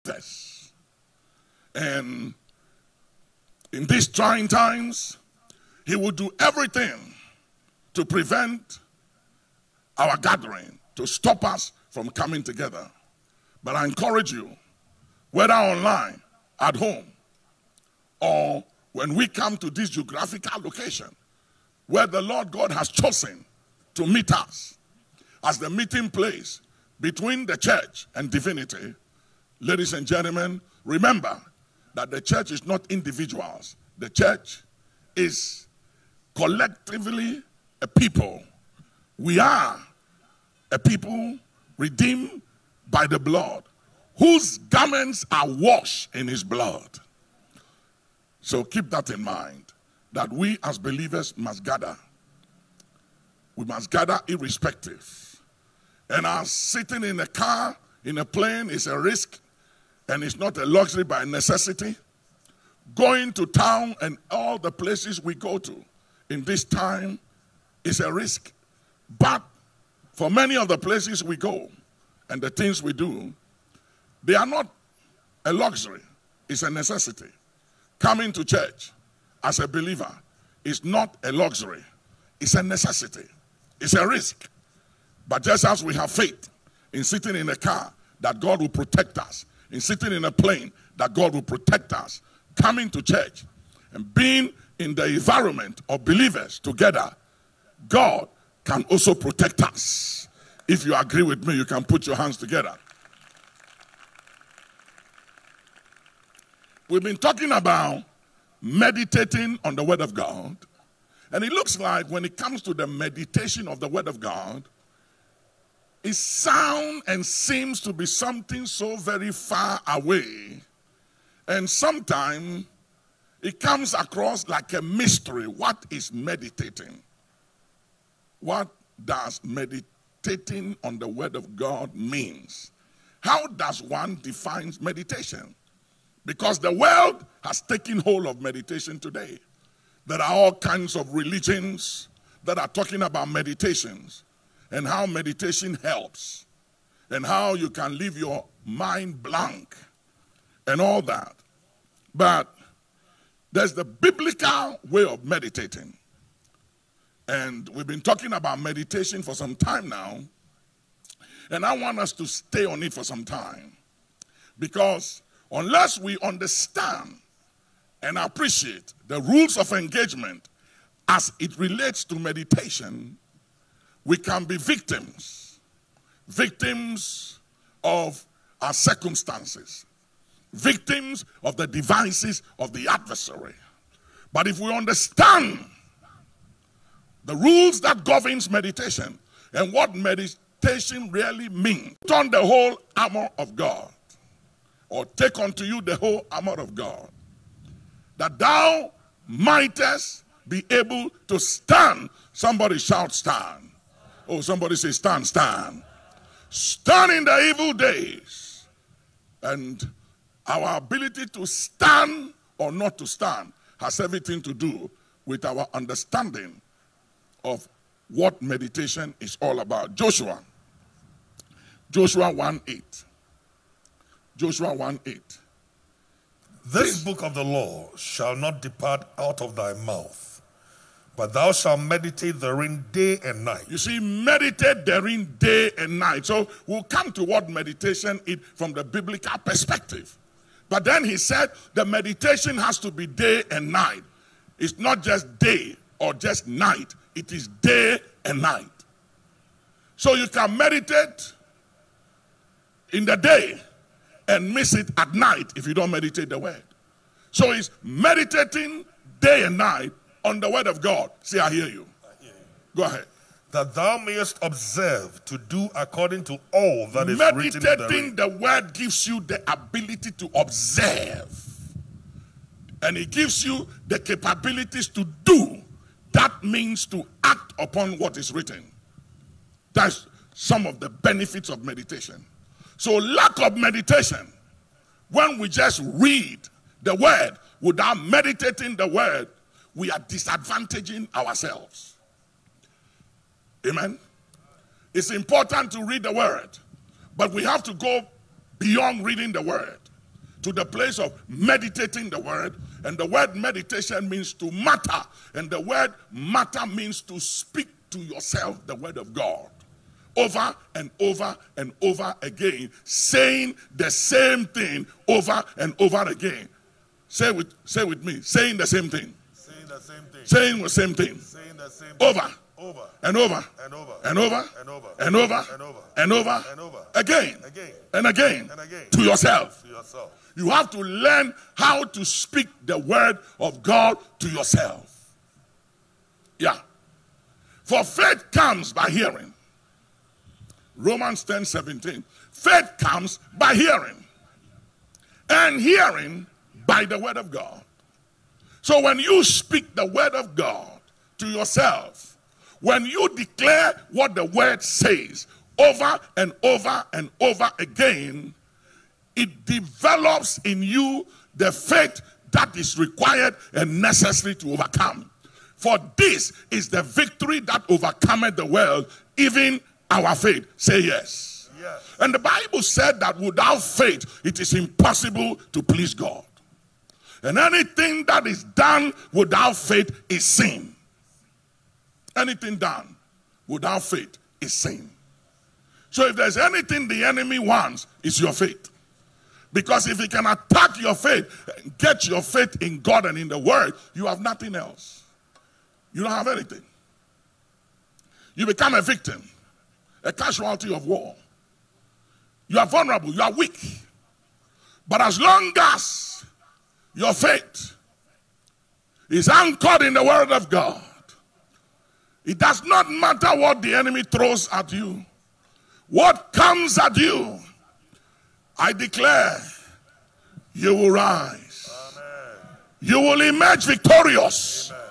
this. And in these trying times, he will do everything to prevent our gathering, to stop us from coming together. But I encourage you, whether online, at home, or when we come to this geographical location where the Lord God has chosen to meet us as the meeting place between the church and divinity, ladies and gentlemen, remember that the church is not individuals. The church is collectively a people. We are a people redeemed by the blood, whose garments are washed in his blood. So keep that in mind, that we as believers must gather. We must gather irrespective. And as sitting in a car, in a plane is a risk, and it's not a luxury by necessity. Going to town and all the places we go to in this time is a risk. But for many of the places we go and the things we do, they are not a luxury, it's a necessity. Coming to church as a believer is not a luxury, it's a necessity, it's a risk. But just as we have faith in sitting in a car that God will protect us, in sitting in a plane that God will protect us, coming to church and being in the environment of believers together, God can also protect us. If you agree with me, you can put your hands together. We've been talking about meditating on the Word of God. And it looks like when it comes to the meditation of the Word of God, it sounds and seems to be something so very far away. And sometimes it comes across like a mystery. What is meditating? What does meditating on the Word of God means? How does one define meditation? Because the world has taken hold of meditation today. There are all kinds of religions that are talking about meditations and how meditation helps and how you can leave your mind blank and all that. But there's the biblical way of meditating. And we've been talking about meditation for some time now. And I want us to stay on it for some time. Because unless we understand and appreciate the rules of engagement as it relates to meditation, we can be victims of our circumstances, victims of the devices of the adversary. But if we understand the rules that governs meditation and what meditation really means, put on the whole armor of God, or take unto you the whole armor of God, that thou mightest be able to stand. Somebody shout, stand. Oh, somebody say, stand, stand. Stand in the evil days. And our ability to stand or not to stand has everything to do with our understanding of what meditation is all about. Joshua 1:8. Joshua 1:8. This book of the law shall not depart out of thy mouth, but thou shalt meditate therein day and night. You see, meditate therein day and night. So we'll come to what meditation is from the biblical perspective. But then he said the meditation has to be day and night. It's not just day or just night. It is day and night. So you can meditate in the day and miss it at night if you don't meditate the word. So it's meditating day and night on the word of God. See, I hear you. Go ahead. That thou mayest observe to do according to all that is written therein. Meditating the word gives you the ability to observe. And it gives you the capabilities to do. That means to act upon what is written. That's some of the benefits of meditation. So lack of meditation, when we just read the word without meditating the word, we are disadvantaging ourselves. Amen? It's important to read the word, but we have to go beyond reading the word. to the place of meditating the word. And the word meditation means to matter. And the word matter means to speak to yourself the word of God. Over and over and over again. Saying the same thing over and over again. Say with me. Saying the same thing. Saying the same thing. Saying the same thing. Saying the same thing. Over. Over. And over. And over. And over. And over. And over. And over. And over. And over. Again. Again. And again. And again. To yourself. To yourself. You have to learn how to speak the word of God to yourself. Yeah. For faith comes by hearing. Romans 10:17. Faith comes by hearing. And hearing by the word of God. So when you speak the word of God to yourself, when you declare what the word says over and over and over again, it develops in you the faith that is required and necessary to overcome. For this is the victory that overcometh the world, even our faith. Say yes. Yes. And the Bible said that without faith, it is impossible to please God. And anything that is done without faith is sin. Anything done without faith is sin. So if there's anything the enemy wants, it's your faith. Because if he can attack your faith, get your faith in God and in the word, you have nothing else. You don't have anything. You become a victim, a casualty of war. You are vulnerable, you are weak. But as long as your faith is anchored in the word of God, it does not matter what the enemy throws at you. What comes at you, I declare, you will rise. Amen. You will emerge victorious. Amen.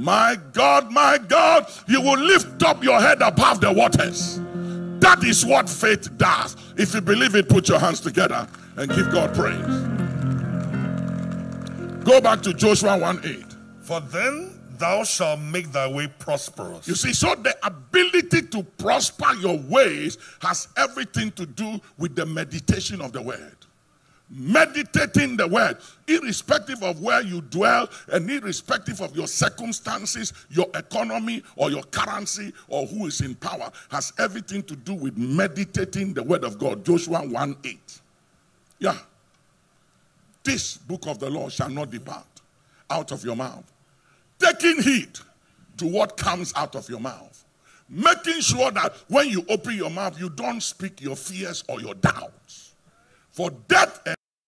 My God, you will lift up your head above the waters. That is what faith does. If you believe it, put your hands together and give God praise. Go back to Joshua 1:8. For then thou shalt make thy way prosperous. You see, so the ability to prosper your ways has everything to do with the meditation of the word. Meditating the word, irrespective of where you dwell and irrespective of your circumstances, your economy or your currency or who is in power, has everything to do with meditating the word of God. Joshua 1:8. Yeah. This book of the law shall not depart out of your mouth. Taking heed to what comes out of your mouth. Making sure that when you open your mouth, you don't speak your fears or your doubts. For death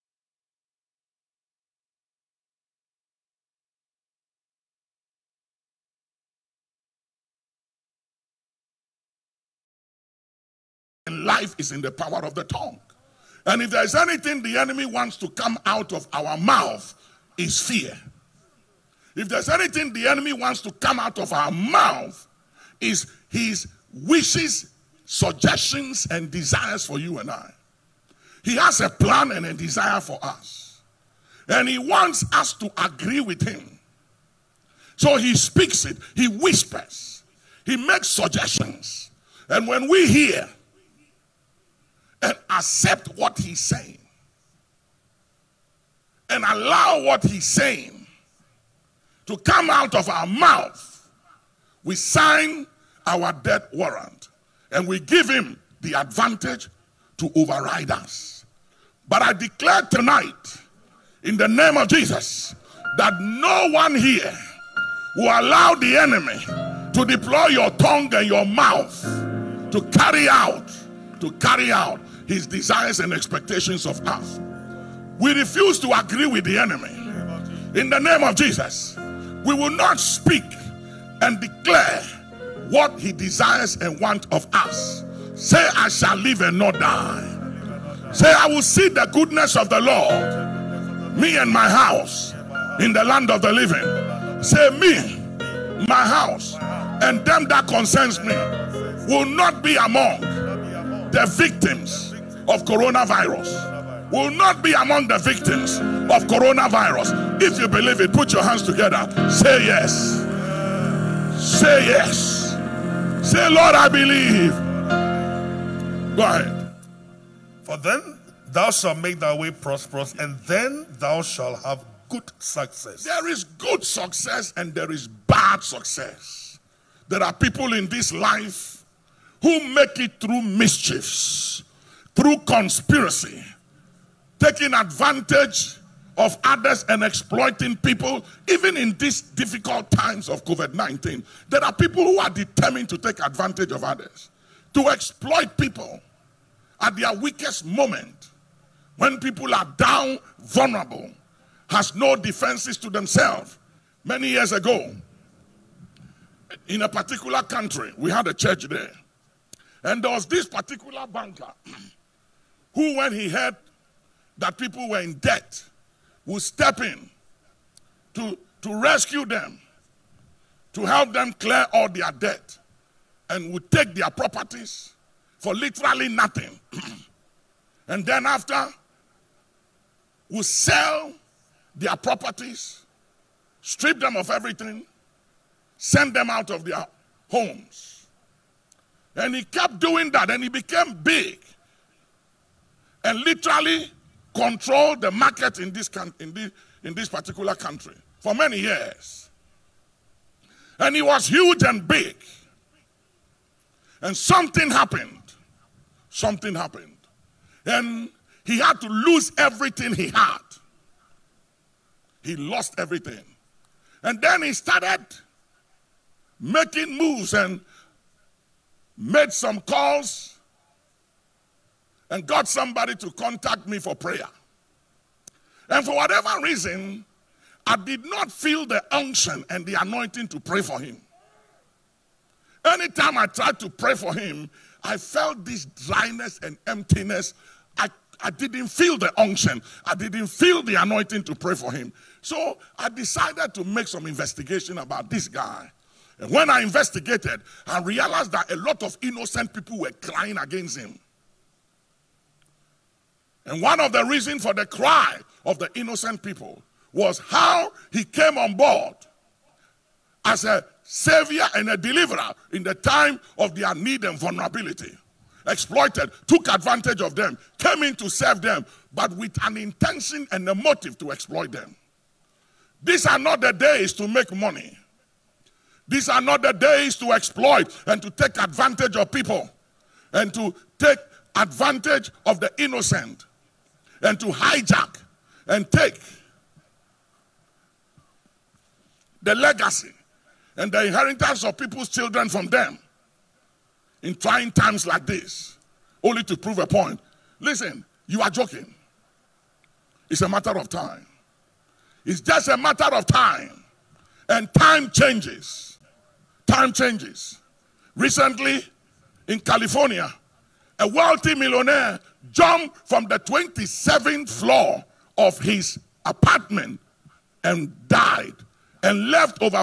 and life is in the power of the tongue. And if there's anything the enemy wants to come out of our mouth, is fear. If there's anything the enemy wants to come out of our mouth, is his wishes, suggestions, and desires for you and I. He has a plan and a desire for us. And he wants us to agree with him. So he speaks it, he whispers, he makes suggestions. And when we hear and accept what he's saying, and allow what he's saying to come out of our mouth, we sign our death warrant and we give him the advantage to override us. But I declare tonight, in the name of Jesus, that no one here will allow the enemy to deploy your tongue and your mouth to carry out his desires and expectations of us. We refuse to agree with the enemy. In the name of Jesus, we will not speak and declare what he desires and wants of us. Say, I shall live and not die. Say, I will see the goodness of the Lord, me and my house, in the land of the living. Say, me, my house, and them that concerns me will not be among the victims of coronavirus. Will not be among the victims of coronavirus. If you believe it, put your hands together. Say yes. Say yes. Say, Lord, I believe. Go ahead. For then Thou shalt make thy way prosperous, and then thou shalt have good success. There is good success and there is bad success. There are people in this life who make it through mischiefs, through conspiracy, taking advantage of others and exploiting people. Even in these difficult times of COVID-19, there are people who are determined to take advantage of others, to exploit people at their weakest moment, when people are down, vulnerable, has no defenses to themselves. Many years ago, in a particular country, we had a church there, and there was this particular banker who, when he heard that people were in debt, would step in to rescue them, to help them clear all their debt, and would take their properties for literally nothing. And then after, would sell their properties, strip them of everything, send them out of their homes. And he kept doing that, and he became big and literally controlled the market in this particular country for many years. And he was huge and big. And something happened. Something happened. And he had to lose everything he had. He lost everything. And then he started making moves and made some calls and got somebody to contact me for prayer. And for whatever reason, I did not feel the unction and the anointing to pray for him. Anytime I tried to pray for him, I felt this dryness and emptiness. I didn't feel the unction. I didn't feel the anointing to pray for him. So I decided to make some investigation about this guy. And when I investigated, I realized that a lot of innocent people were crying against him. And one of the reasons for the cry of the innocent people was how he came on board as a savior and a deliverer in the time of their need and vulnerability. Exploited, took advantage of them, came in to serve them, but with an intention and a motive to exploit them. These are not the days to make money. These are not the days to exploit and to take advantage of people and to take advantage of the innocent and to hijack and take the legacy and the inheritance of people's children from them in trying times like this, only to prove a point. Listen, you are joking. It's a matter of time. It's just a matter of time. And time changes. Time changes. Recently, in California, a wealthy millionaire jumped from the 27th floor of his apartment and died, and left over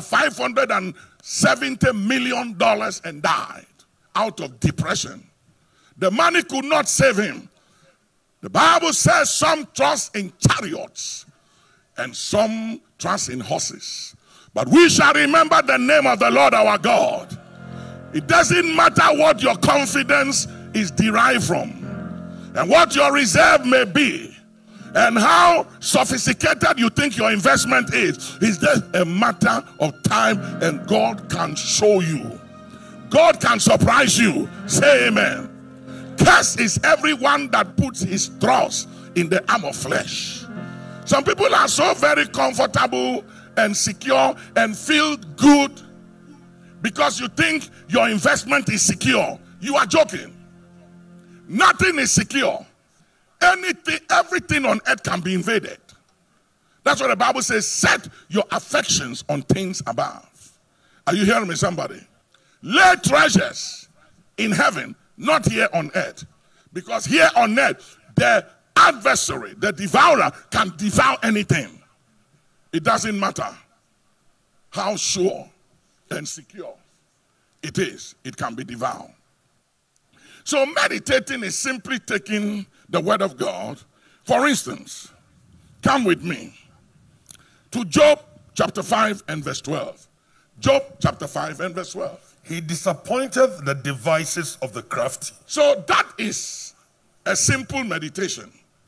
$570 million and died out of depression. The money could not save him. The Bible says some trust in chariots and some trust in horses. But we shall remember the name of the Lord our God. It doesn't matter what your confidence is derived from and what your reserve may be and how sophisticated you think your investment is. It's just a matter of time, and God can show you. God can surprise you. Say amen. Cursed is everyone that puts his trust in the arm of flesh. Some people are so very comfortable and secure and feel good because you think your investment is secure. You are joking. Nothing is secure. Anything, everything on earth can be invaded. That's what the Bible says. Set your affections on things above. Are you hearing me, somebody? Lay treasures in heaven, not here on earth. Because here on earth, the adversary, the devourer, can devour anything. It doesn't matter how sure and secure it is, it can be devoured. So meditating is simply taking the word of God. For instance, come with me to Job chapter 5 and verse 12. Job chapter 5 and verse 12. He disappointed the devices of the crafty. So that is a simple meditation.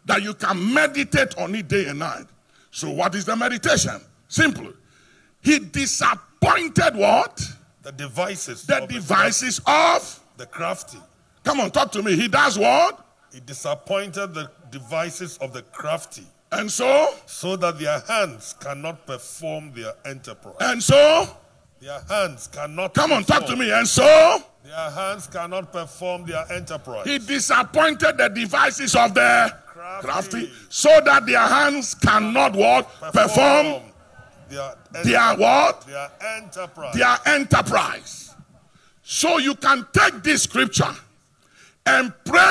that you can meditate on it day and night. So what is the meditation? Simple. He disappointed what? The devices. The devices of the crafty. Come on, talk to me. He does what? He disappointed the devices of the crafty. And so? So that their hands cannot perform their enterprise. And so? Their hands cannot Come on, talk to me. And so? Their hands cannot perform their enterprise. He disappointed the devices of the crafty so that their hands cannot what? Perform their what? Their enterprise. Their enterprise. So you can take this scripture and pray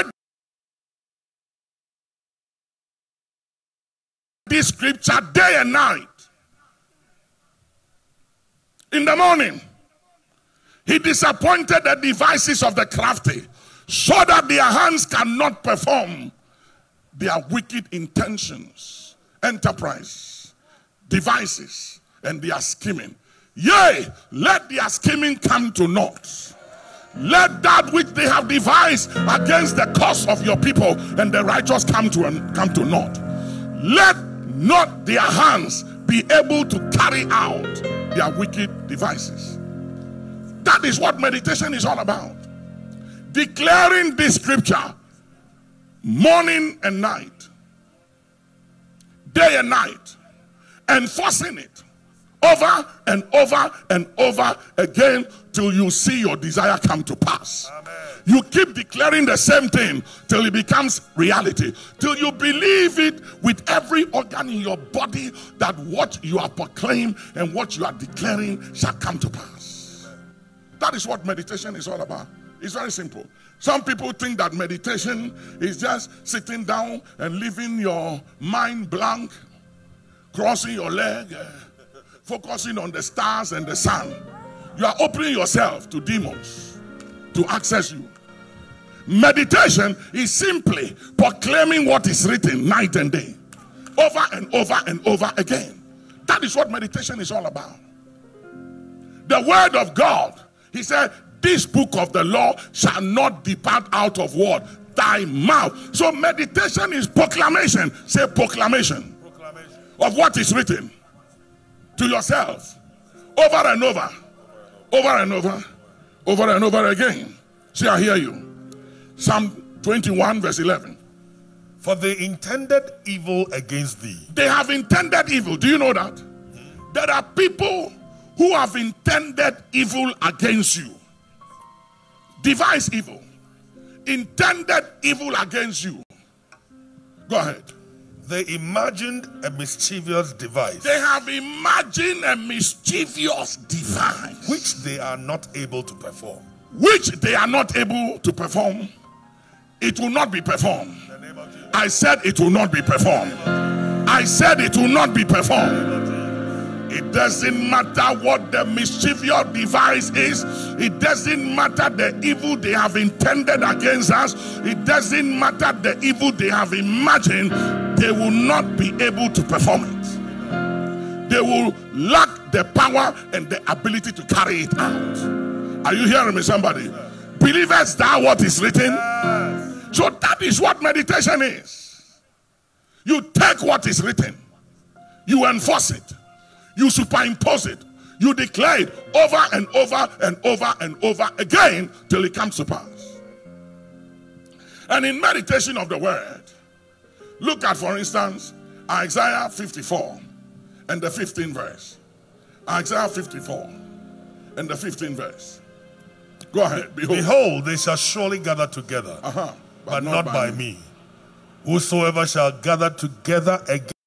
this scripture day and night. In the morning, he disappointed the devices of the crafty so that their hands cannot perform their wicked intentions, enterprise, devices, and their scheming. Yea, let their scheming come to naught. Let that which they have devised against the cause of your people and the righteous come to naught. Let not their hands be able to carry out their wicked devices. That is what meditation is all about. Declaring this scripture morning and night, day and night, enforcing it over and over and over again till you see your desire come to pass. Amen. You keep declaring the same thing till it becomes reality, till you believe it with every organ in your body that what you are proclaiming and what you are declaring shall come to pass. That is what meditation is all about. It's very simple. Some people think that meditation is just sitting down and leaving your mind blank, crossing your leg, focusing on the stars and the sun. You are opening yourself to demons to access you. Meditation is simply proclaiming what is written night and day, over and over and over again. That is what meditation is all about. The word of God, he said, this book of the law shall not depart out of what? Thy mouth. So meditation is proclamation. Say proclamation. Proclamation of what is written to yourself over and over, over and over, over and over again. See, I hear you. Psalm 21 verse 11. For they intended evil against thee. They have intended evil. Do you know that? There are people who have intended evil against you. Devised evil. Intended evil against you. Go ahead. They imagined a mischievous device. They have imagined a mischievous device. Which they are not able to perform. Which they are not able to perform. It will not be performed. I said it will not be performed. I said it will not be performed. It doesn't matter what the mischievous device is. It doesn't matter the evil they have intended against us. It doesn't matter the evil they have imagined. They will not be able to perform it. They will lack the power and the ability to carry it out. Are you hearing me, somebody? Believers, that what is written? So that is what meditation is. You take what is written. You enforce it. You superimpose it. You declare it over and over and over and over again till it comes to pass. And in meditation of the word, look at, for instance, Isaiah 54 and the 15th verse. Isaiah 54 and the 15th verse. Go ahead. Behold, they shall surely gather together, but not by me. Whosoever shall gather together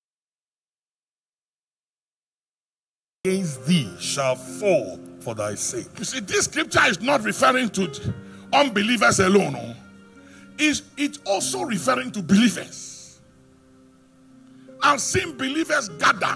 against thee shall fall for thy sake. You see, this scripture is not referring to unbelievers alone. No? It's also referring to believers. I've seen believers gather,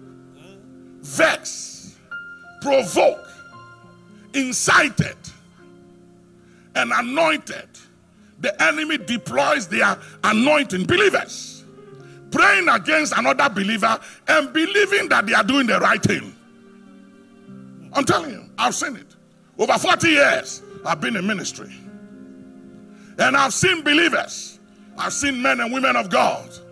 vex, provoke, incited, and anointed. The enemy deploys their anointing. Believers praying against another believer and believing that they are doing the right thing. I'm telling you, I've seen it. Over 40 years, I've been in ministry. And I've seen believers, I've seen men and women of God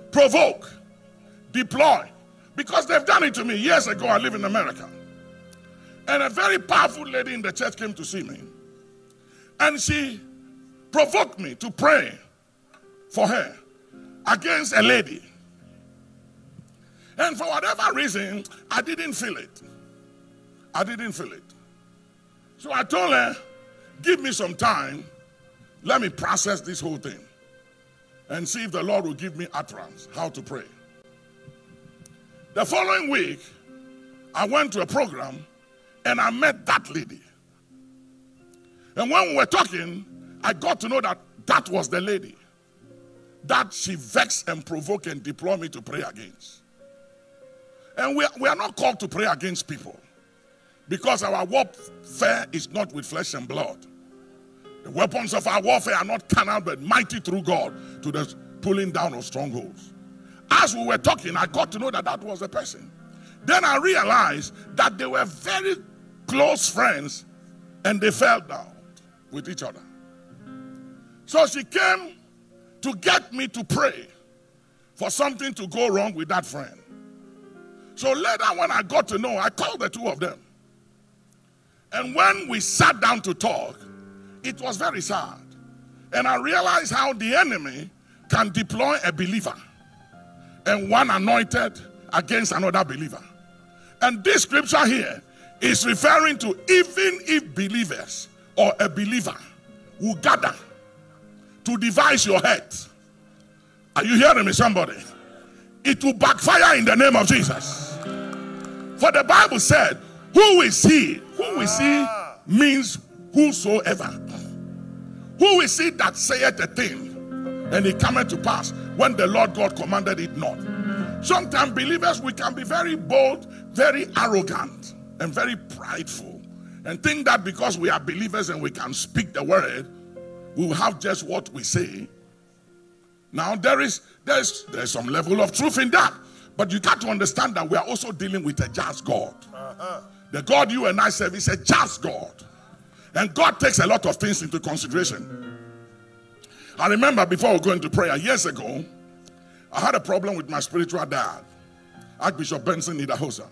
provoke, deploy. Because they've done it to me. Years ago, I live in America. And a very powerful lady in the church came to see me. And she provoked me to pray for her against a lady. And for whatever reason, I didn't feel it. I didn't feel it. So I told her, give me some time. Let me process this whole thing. And see if the Lord will give me utterance how to pray. The following week, I went to a program and I met that lady. And when we were talking, I got to know that that was the lady that she vexed and provoked and deployed me to pray against. And we are not called to pray against people, because our warfare is not with flesh and blood. The weapons of our warfare are not carnal but mighty through God to the pulling down of strongholds. As we were talking, I got to know that that was the person. Then I realized that they were very close friends and they fell down with each other. So she came to get me to pray for something to go wrong with that friend. So later when I got to know, I called the two of them. And when we sat down to talk, it was very sad. And I realized how the enemy can deploy a believer and one anointed against another believer. And this scripture here is referring to even if believers or a believer will gather to devise your head. Are you hearing me, somebody? It will backfire in the name of Jesus. For the Bible said, who is he? Who is he means whosoever. Who is he that saith a thing and it cometh to pass when the Lord God commanded it not? Sometimes believers, we can be very bold, very arrogant, and very prideful, and think that because we are believers and we can speak the word, we will have just what we say. Now there's some level of truth in that, but you got to understand that we are also dealing with a just God. The God you and I serve is a just God, and God takes a lot of things into consideration. I remember before we go into prayer years ago, I had a problem with my spiritual dad, Archbishop Benson Idahosa.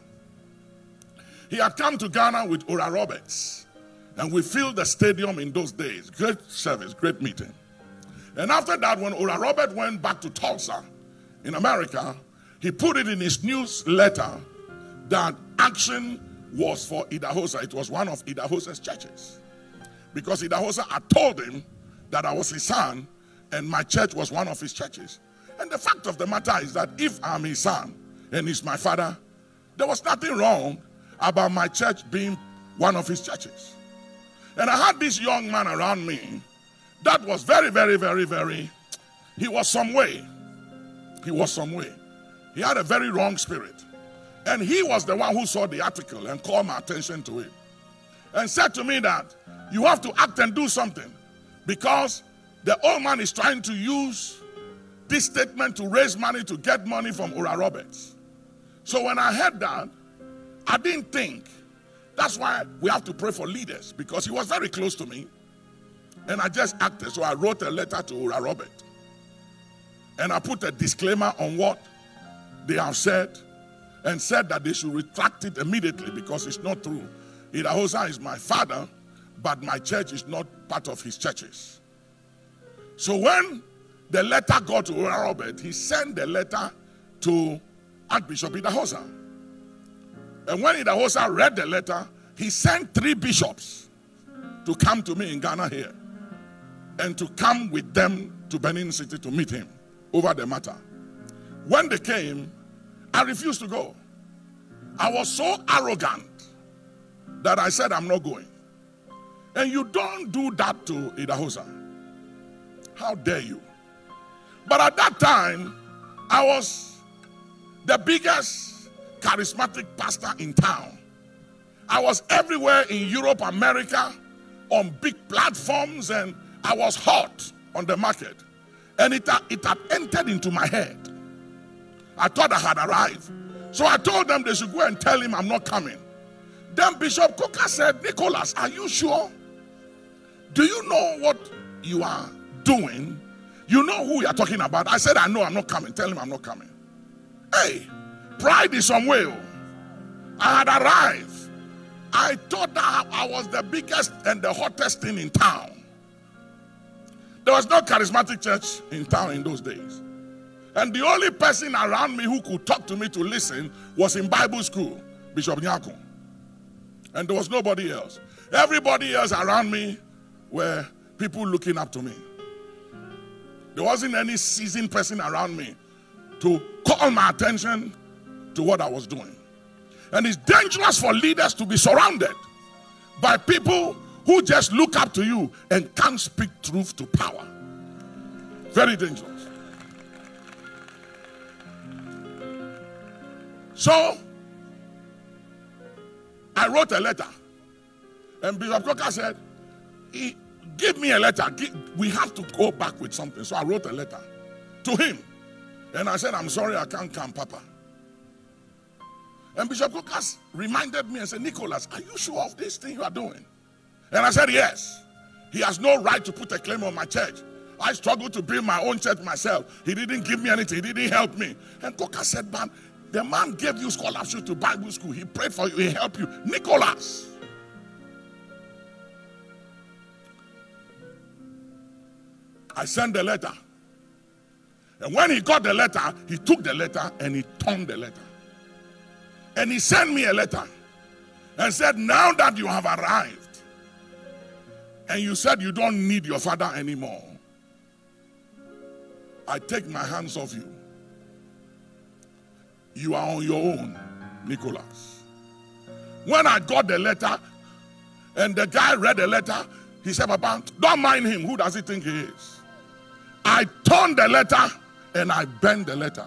He had come to Ghana with Oral Roberts, and we filled the stadium in those days. Great service, great meeting. And after that, when Oral Roberts went back to Tulsa in America, he put it in his newsletter that action was for Idahosa. It was one of Idahosa's churches, because Idahosa had told him that I was his son and my church was one of his churches. And the fact of the matter is that if I'm his son and he's my father, there was nothing wrong about my church being one of his churches. And I had this young man around me that was very, very, very, very, he was some way. He was some way. He had a very wrong spirit. And he was the one who saw the article and called my attention to it. And said to me that you have to act and do something, because the old man is trying to use this statement to raise money, to get money from Oral Roberts. So when I heard that, I didn't think. That's why we have to pray for leaders, because he was very close to me. And I just acted. So I wrote a letter to Oral Roberts. And I put a disclaimer on what they have said, and said that they should retract it immediately because it's not true. Idahosa is my father, but my church is not part of his churches. So when the letter got to Oral Roberts, he sent the letter to Archbishop Idahosa. And when Idahosa read the letter, he sent 3 bishops to come to me in Ghana here, and to come with them to Benin City to meet him over the matter. When they came, I refused to go. I was so arrogant that I said, I'm not going. And you don't do that to Idahosa. How dare you? But at that time, I was the biggest charismatic pastor in town. I was everywhere in Europe, America, on big platforms, and I was hot on the market. And it had entered into my head. I thought I had arrived. So I told them they should go and tell him I'm not coming. Then Bishop Coker said, Nicholas, are you sure? Do you know what you are doing? You know who you are talking about. I said, I know I'm not coming. Tell him I'm not coming. Hey, pride is some way. I had arrived. I thought that I was the biggest and the hottest thing in town. There was no charismatic church in town in those days. And the only person around me who could talk to me to listen was in Bible school, Bishop Nyako. And there was nobody else. Everybody else around me were people looking up to me. There wasn't any seasoned person around me to call my attention to what I was doing. And it's dangerous for leaders to be surrounded by people who just look up to you and can't speak truth to power. Very dangerous. So, I wrote a letter. And Bishop Coker said, give me a letter. We have to go back with something. So I wrote a letter to him. And I said, I'm sorry I can't come, Papa. And Bishop Coker reminded me and said, Nicholas, are you sure of this thing you are doing? And I said, yes. He has no right to put a claim on my church. I struggled to build my own church myself. He didn't give me anything. He didn't help me. And Coker said, man, the man gave you scholarship to Bible school. He prayed for you. He helped you. Nicholas. I sent the letter. And when he got the letter, he took the letter and he turned the letter. And he sent me a letter and said, now that you have arrived and you said you don't need your father anymore, I take my hands off you. You are on your own, Nicholas. When I got the letter and the guy read the letter, he said, Papa, don't mind him. Who does he think he is? I turned the letter and I bent the letter.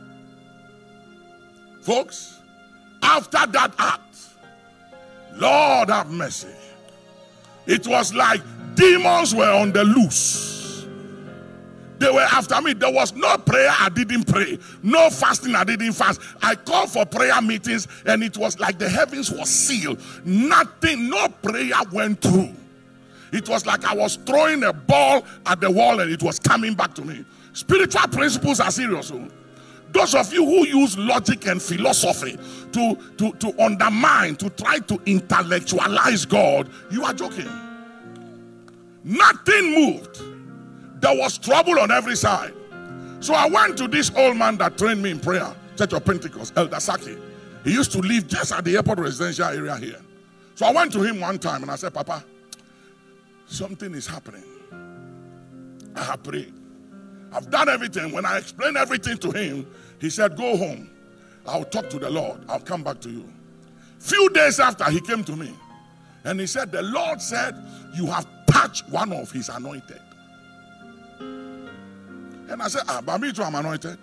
Folks, after that act, Lord have mercy, it was like demons were on the loose. They were after me. There was no prayer I didn't pray. No fasting I didn't fast. I called for prayer meetings and it was like the heavens were sealed. Nothing, no prayer went through. It was like I was throwing a ball at the wall and it was coming back to me. Spiritual principles are serious. Those of you who use logic and philosophy to undermine, to try to intellectualize God, you are joking. Nothing moved. There was trouble on every side. So I went to this old man that trained me in prayer, Church of Pentecost, Elder Saki. He used to live just at the airport residential area here. So I went to him one time and I said, Papa, something is happening. I have prayed. I've done everything. When I explained everything to him, he said, go home. I'll talk to the Lord. I'll come back to you. Few days after, he came to me and he said, the Lord said, you have touched one of his anointed. And I said, but me too, I'm anointed.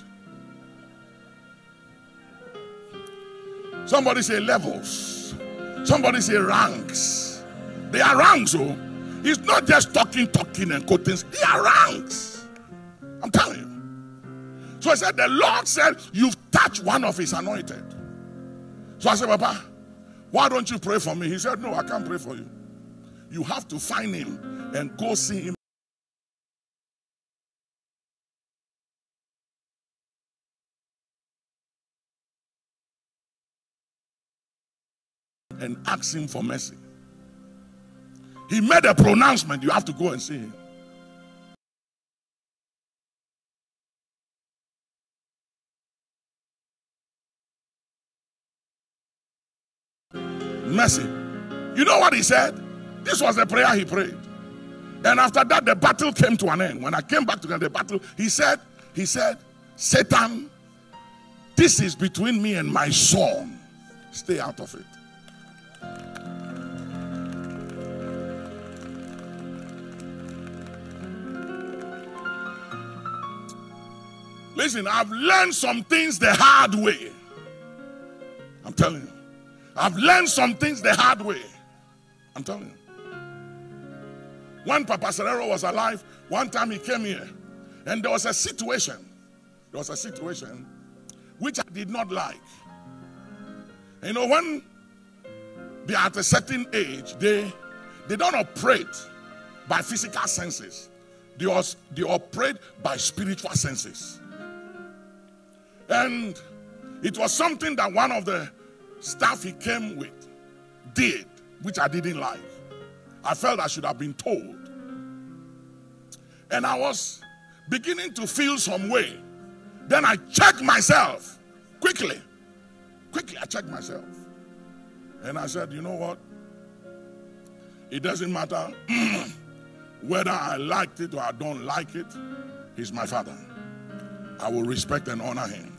Somebody say levels. Somebody say ranks. They are ranks, oh. It's not just talking and quoting. They are ranks. I'm telling you. So I said, the Lord said, you've touched one of his anointed. So I said, Papa, why don't you pray for me? He said, no, I can't pray for you. You have to find him and go see him. And ask him for mercy. He made a pronouncement. You have to go and see him. Mercy. You know what he said? This was the prayer he prayed. And after that, the battle came to an end. When I came back to the battle, he said, Satan, this is between me and my son. Stay out of it. Listen, I've learned some things the hard way. I'm telling you. I've learned some things the hard way. I'm telling you. When Papa Serrero was alive, one time he came here and there was a situation. There was a situation which I did not like. You know, when they are at a certain age, they don't operate by physical senses. They operate by spiritual senses. And it was something that one of the staff he came with did, which I didn't like. I felt I should have been told. And I was beginning to feel some way. Then I checked myself quickly. I checked myself. And I said, you know what? It doesn't matter whether I liked it or I don't like it. He's my father. I will respect and honor him.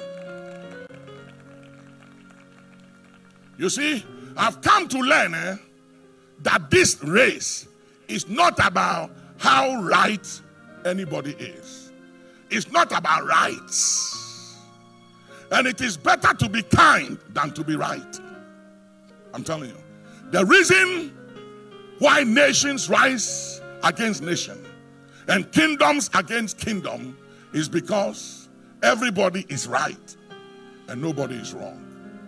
You see, I've come to learn that this race is not about how right anybody is. It's not about rights. And it is better to be kind than to be right. I'm telling you. The reason why nations rise against nation and kingdoms against kingdom is because everybody is right and nobody is wrong.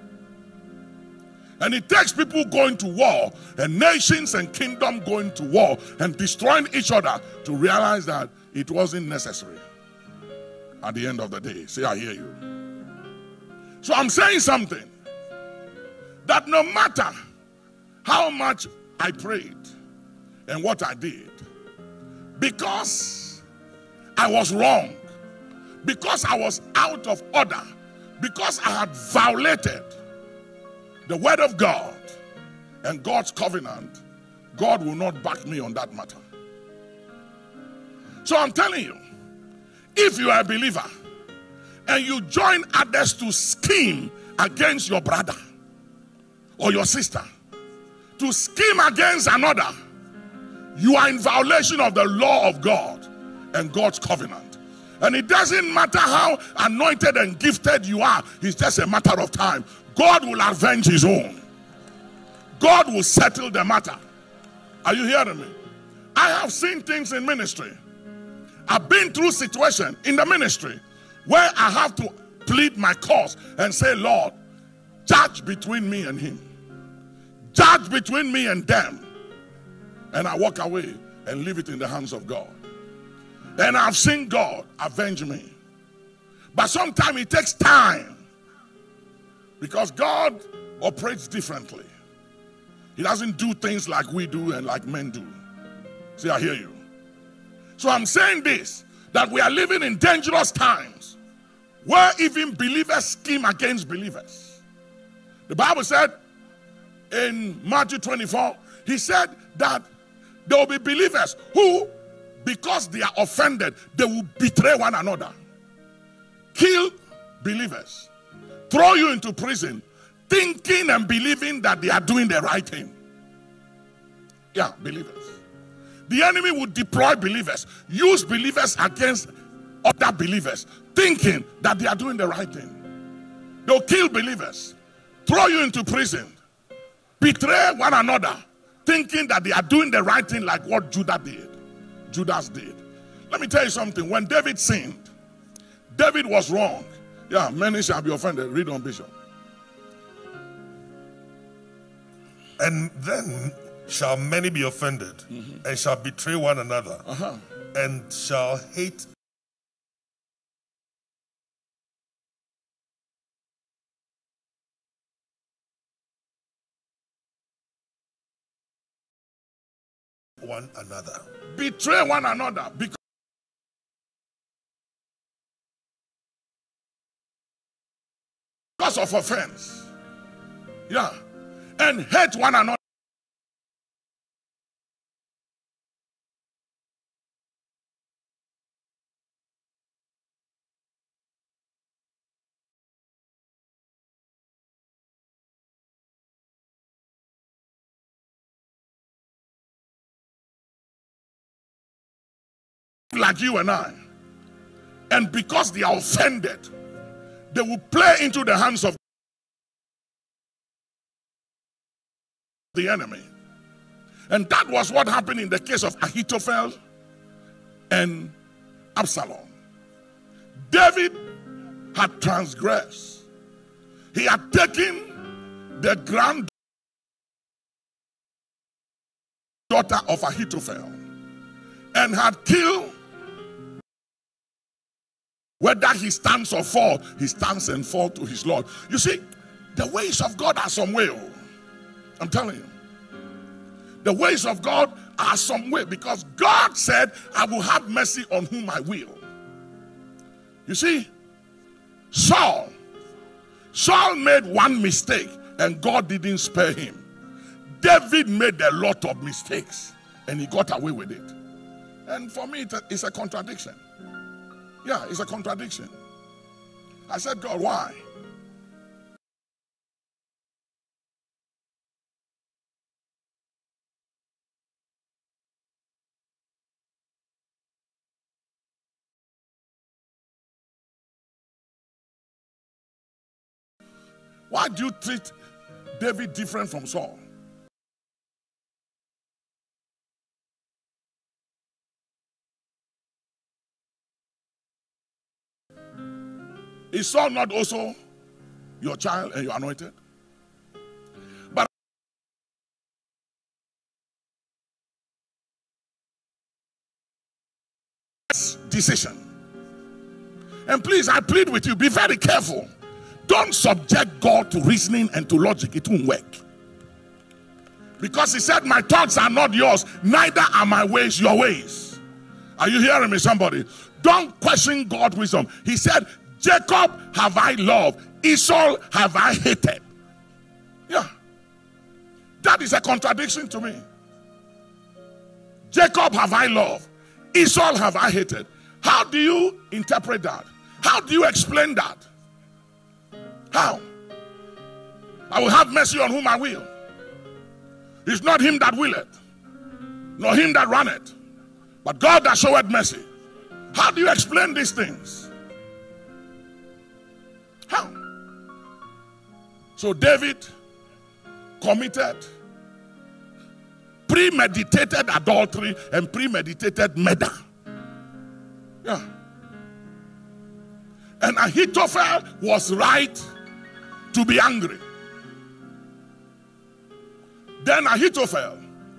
And it takes people going to war and nations and kingdom going to war and destroying each other to realize that it wasn't necessary at the end of the day. Say, I hear you. So I'm saying something, that no matter how much I prayed and what I did, because I was wrong, because I was out of order, because I had violated the word of God and God's covenant, God will not back me on that matter. So I'm telling you, if you are a believer and you join others to scheme against your brother or your sister, to scheme against another, you are in violation of the law of God and God's covenant. And it doesn't matter how anointed and gifted you are, it's just a matter of time. God will avenge his own. God will settle the matter. Are you hearing me? I have seen things in ministry. I've been through situations in the ministry where I have to plead my cause and say, Lord, judge between me and him. Judge between me and them. And I walk away and leave it in the hands of God. And I've seen God avenge me. But sometimes it takes time. Because God operates differently. He doesn't do things like we do and like men do. See, I hear you. So I'm saying this, that we are living in dangerous times where even believers scheme against believers. The Bible said in Matthew 24, he said that there will be believers who, because they are offended, they will betray one another, kill believers, throw you into prison, thinking and believing that they are doing the right thing. Yeah, believers. The enemy will deploy believers, use believers against other believers, thinking that they are doing the right thing. They'll kill believers, throw you into prison, betray one another, thinking that they are doing the right thing, like what Judas did. Let me tell you something. When David sinned, David was wrong. Yeah, many shall be offended. Read on, Bishop. And then shall many be offended, and shall betray one another, and shall hate one another. Betray one another because of offense. Yeah. And hate one another. Like you and I. And because they are offended, they will play into the hands of the enemy. And that was what happened in the case of Ahithophel and Absalom. David had transgressed. He had taken the granddaughter of Ahithophel and had killed, whether he stands or fall, he stands and fall to his Lord. You see, the ways of God are some way. I'm telling you. The ways of God are some way, because God said, I will have mercy on whom I will. You see, Saul made one mistake and God didn't spare him. David made a lot of mistakes and he got away with it. And for me, it's a contradiction. Yeah, it's a contradiction. I said, God, why? Why do you treat David different from Saul? Is Saul not also your child and your anointed? But decision. And please, I plead with you, be very careful. Don't subject God to reasoning and to logic. It won't work. Because he said, my thoughts are not yours, neither are my ways your ways. Are you hearing me, somebody? Don't question God's wisdom. He said, Jacob have I loved, Esau have I hated. Yeah. That is a contradiction to me. Jacob have I loved, Esau have I hated. How do you interpret that? How do you explain that? How? I will have mercy on whom I will. It's not him that willeth, nor him that runneth, but God that showeth mercy. How do you explain these things? How? So David committed premeditated adultery and premeditated murder. Yeah. And Ahithophel was right to be angry. Then Ahithophel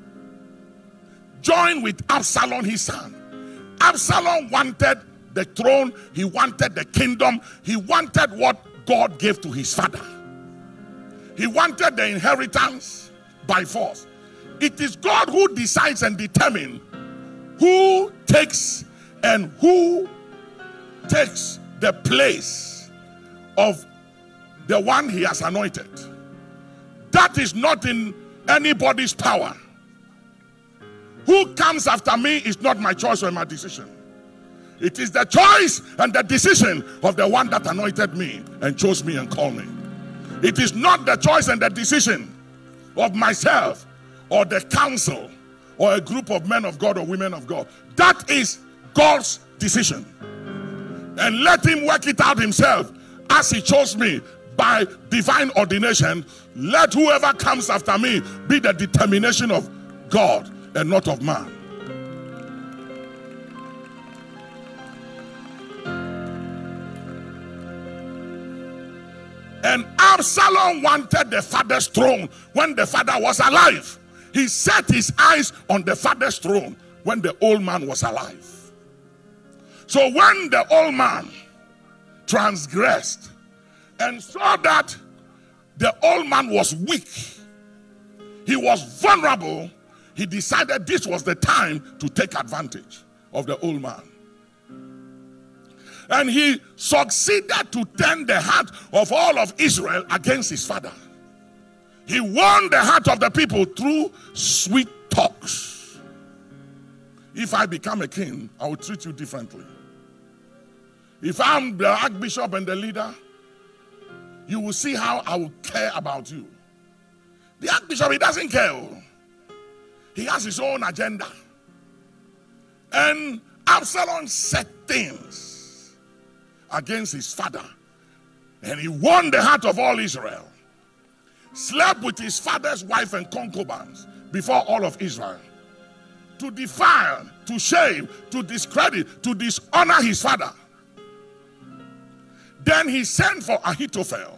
joined with Absalom his son. Absalom wanted the throne, he wanted the kingdom, he wanted what God gave to his father. He wanted the inheritance by force. It is God who decides and determines who takes and who takes the place of the one he has anointed. That is not in anybody's power. Who comes after me is not my choice or my decision. It is the choice and the decision of the one that anointed me and chose me and called me. It is not the choice and the decision of myself or the council or a group of men of God or women of God. That is God's decision. And let him work it out himself as he chose me by divine ordination. Let whoever comes after me be the determination of God and not of man. And Absalom wanted the father's throne when the father was alive. He set his eyes on the father's throne when the old man was alive. So when the old man transgressed and saw that the old man was weak, he was vulnerable, he decided this was the time to take advantage of the old man. And he succeeded to turn the heart of all of Israel against his father. He won the heart of the people through sweet talks. If I become a king, I will treat you differently. If I'm the archbishop and the leader, you will see how I will care about you. The archbishop, he doesn't care. He has his own agenda. And Absalom said things against his father. And he won the heart of all Israel. Slept with his father's wife and concubines before all of Israel. To defile, to shame, to discredit, to dishonor his father. Then he sent for Ahithophel,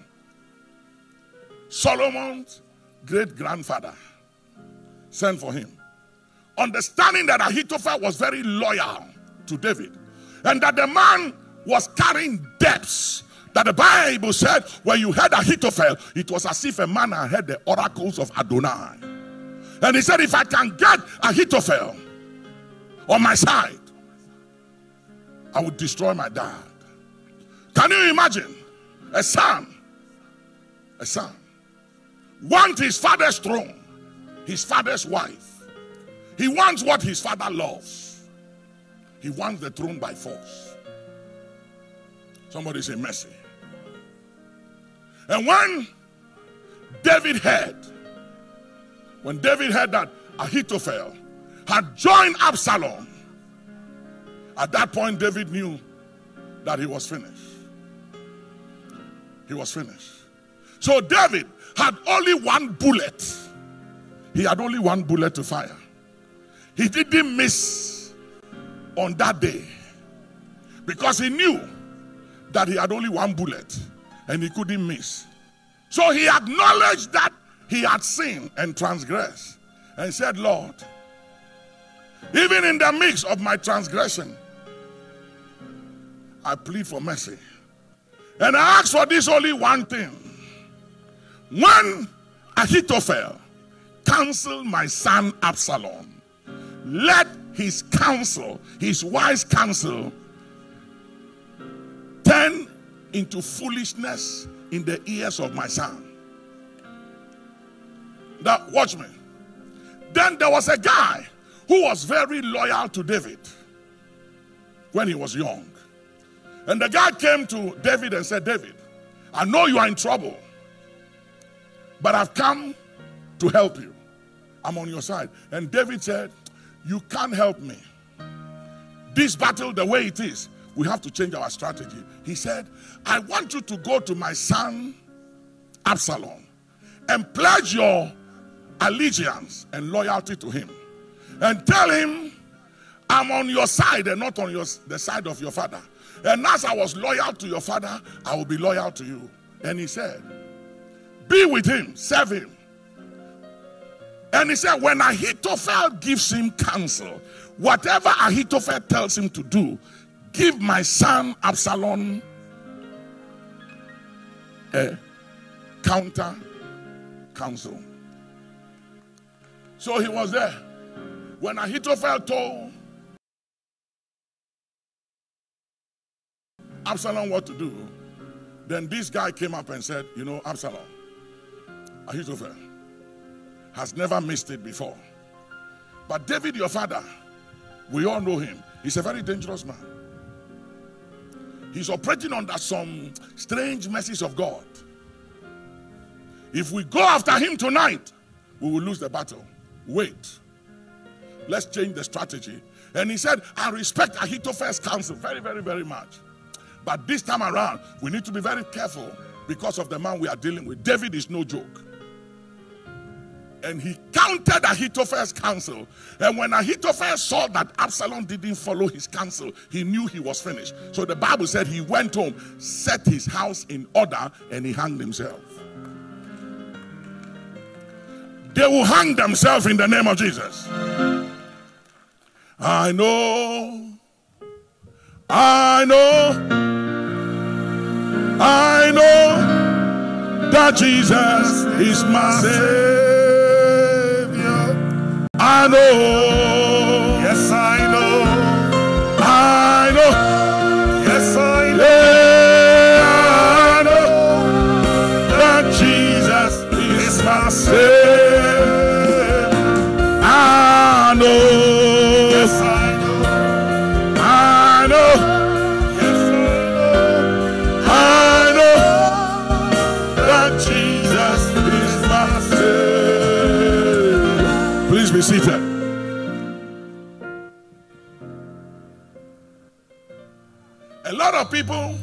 Solomon's great-grandfather. Sent for him. understanding that Ahithophel was very loyal to David, and that the man was carrying debts, that the Bible said when you heard Ahithophel, it was as if a man had heard the oracles of Adonai. And he said, if I can get Ahithophel on my side, I would destroy my dad. Can you imagine a son wants his father's throne, his father's wife. He wants what his father loves. He wants the throne by force. Somebody say mercy. And when David heard that Ahithophel had joined Absalom, at that point David knew that he was finished. He was finished. So David had only one bullet. He had only one bullet to fire. He didn't miss on that day because he knew that he had only one bullet and he couldn't miss. So he acknowledged that he had sinned and transgressed and said, Lord, even in the midst of my transgression, I plead for mercy. And I ask for this only one thing. When Ahithophel counseled my son Absalom, let his counsel, his wise counsel, turn into foolishness in the ears of my son. Now, watch me. Then there was a guy who was very loyal to David when he was young. And the guy came to David and said, David, I know you are in trouble, but I've come to help you. I'm on your side. And David said, you can't help me. This battle, the way it is, we have to change our strategy. He said, I want you to go to my son Absalom and pledge your allegiance and loyalty to him. And tell him, I'm on your side and not on the side of your father. And as I was loyal to your father, I will be loyal to you. And he said, be with him, serve him. And he said, when Ahithophel gives him counsel, whatever Ahithophel tells him to do, give my son Absalom a counter counsel. So he was there. When Ahithophel told Absalom what to do, then this guy came up and said, you know, Absalom, Ahithophel has never missed it before. But David, your father, we all know him. He's a very dangerous man. He's operating under some strange mercies of God. If we go after him tonight, we will lose the battle. Wait. Let's change the strategy. And he said, I respect Ahithophel's counsel very, very, very much. But this time around, we need to be very careful because of the man we are dealing with. David is no joke. And he countered Ahithophel's counsel. And when Ahithophel saw that Absalom didn't follow his counsel, he knew he was finished. So the Bible said he went home, set his house in order, and he hanged himself. They will hang themselves in the name of Jesus. I know that Jesus is my Savior. I know. Yes, I know. I know. Yes, I know. Yeah, I know that Jesus is my Savior. I know. Yes, I know. I know. Yes, I I know. know that Jesus is my Savior. Please be seated. A lot of people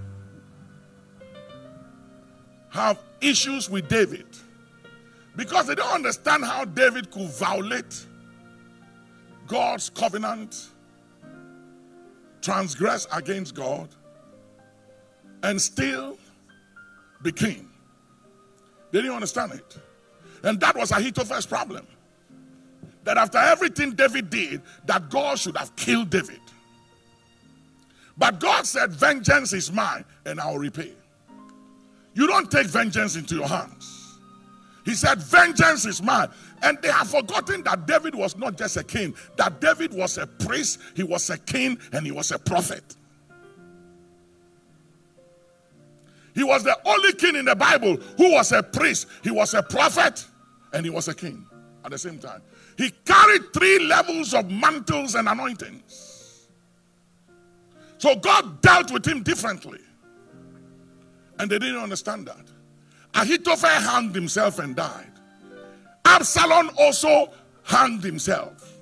have issues with David because they don't understand how David could violate God's covenant, transgress against God, and still be king. They didn't understand it. And that was Ahithophel's problem. that after everything David did, that God should have killed David. But God said, vengeance is mine and I will repay. You don't take vengeance into your hands. He said, vengeance is mine. And they have forgotten that David was not just a king, that David was a priest, he was a king, and he was a prophet. He was the only king in the Bible who was a priest, he was a prophet, and he was a king at the same time. He carried 3 levels of mantles and anointings. So God dealt with him differently. And they didn't understand that. Ahithophel hanged himself and died. Absalom also hanged himself.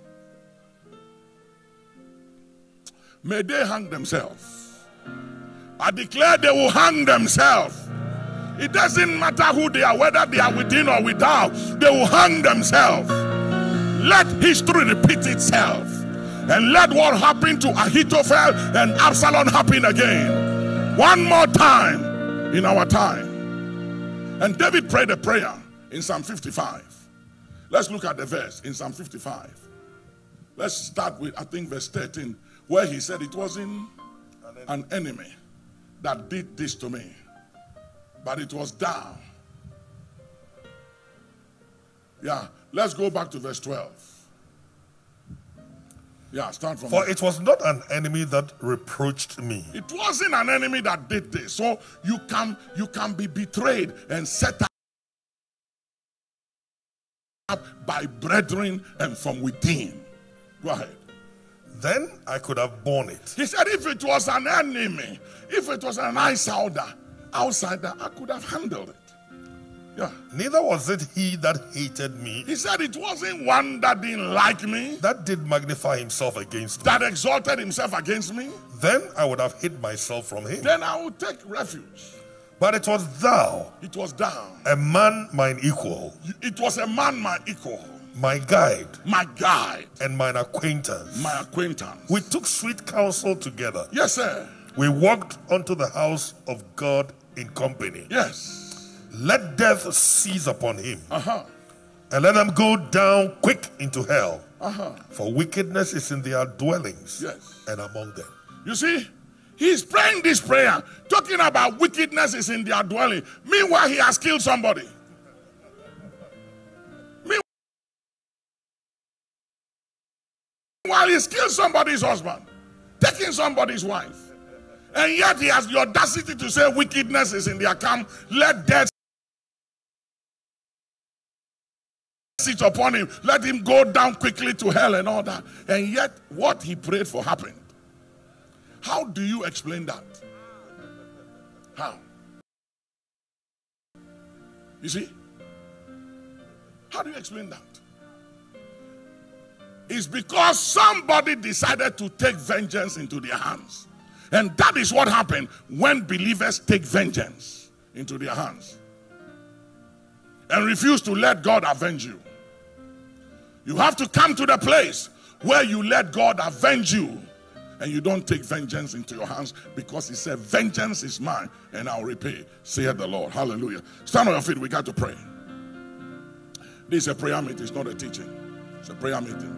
May they hang themselves. I declare they will hang themselves. It doesn't matter who they are, whether they are within or without, they will hang themselves. Let history repeat itself. And let what happened to Ahithophel and Absalom happen again. One more time in our time. And David prayed a prayer in Psalm 55. Let's look at the verse in Psalm 55. Let's start with, I think, verse 13, where he said it wasn't an enemy that did this to me, but it was thou. Yeah, let's go back to verse 12. Yeah, start from For there. it was not an enemy that reproached me. It wasn't an enemy that did this. So you can be betrayed and set up by brethren and from within. Go ahead. Then I could have borne it. He said if it was an enemy, if it was an outsider, I could have handled it. Yeah. Neither was it he that hated me, He said it wasn't one that didn't like me, that did magnify himself against me. that exalted himself against me. Then I would have hid myself from him. Then I would take refuge. But it was thou, It was thou. a man mine equal, It was a man my equal, my guide, my guide, and mine acquaintance. my acquaintance. We took sweet counsel together. Yes, sir. We walked unto the house of God in company. Yes. Let death seize upon him, Uh-huh. and let them go down quick into hell. Uh-huh. For wickedness is in their dwellings, Yes. and among them. You see, he's praying this prayer, talking about wickedness is in their dwelling. Meanwhile, he has killed somebody. Meanwhile, he's killed somebody's husband, taking somebody's wife. And yet he has the audacity to say wickedness is in their camp. Let death sit upon him. Let him go down quickly to hell and all that. And yet what he prayed for happened. How do you explain that? How? You see? How do you explain that? It's because somebody decided to take vengeance into their hands. And that is what happened when believers take vengeance into their hands and refuse to let God avenge you. You have to come to the place where you let God avenge you and you don't take vengeance into your hands, because he said, vengeance is mine and I'll repay, saith the Lord. Hallelujah. Stand on your feet. We got to pray. This is a prayer meeting. It's not a teaching. It's a prayer meeting.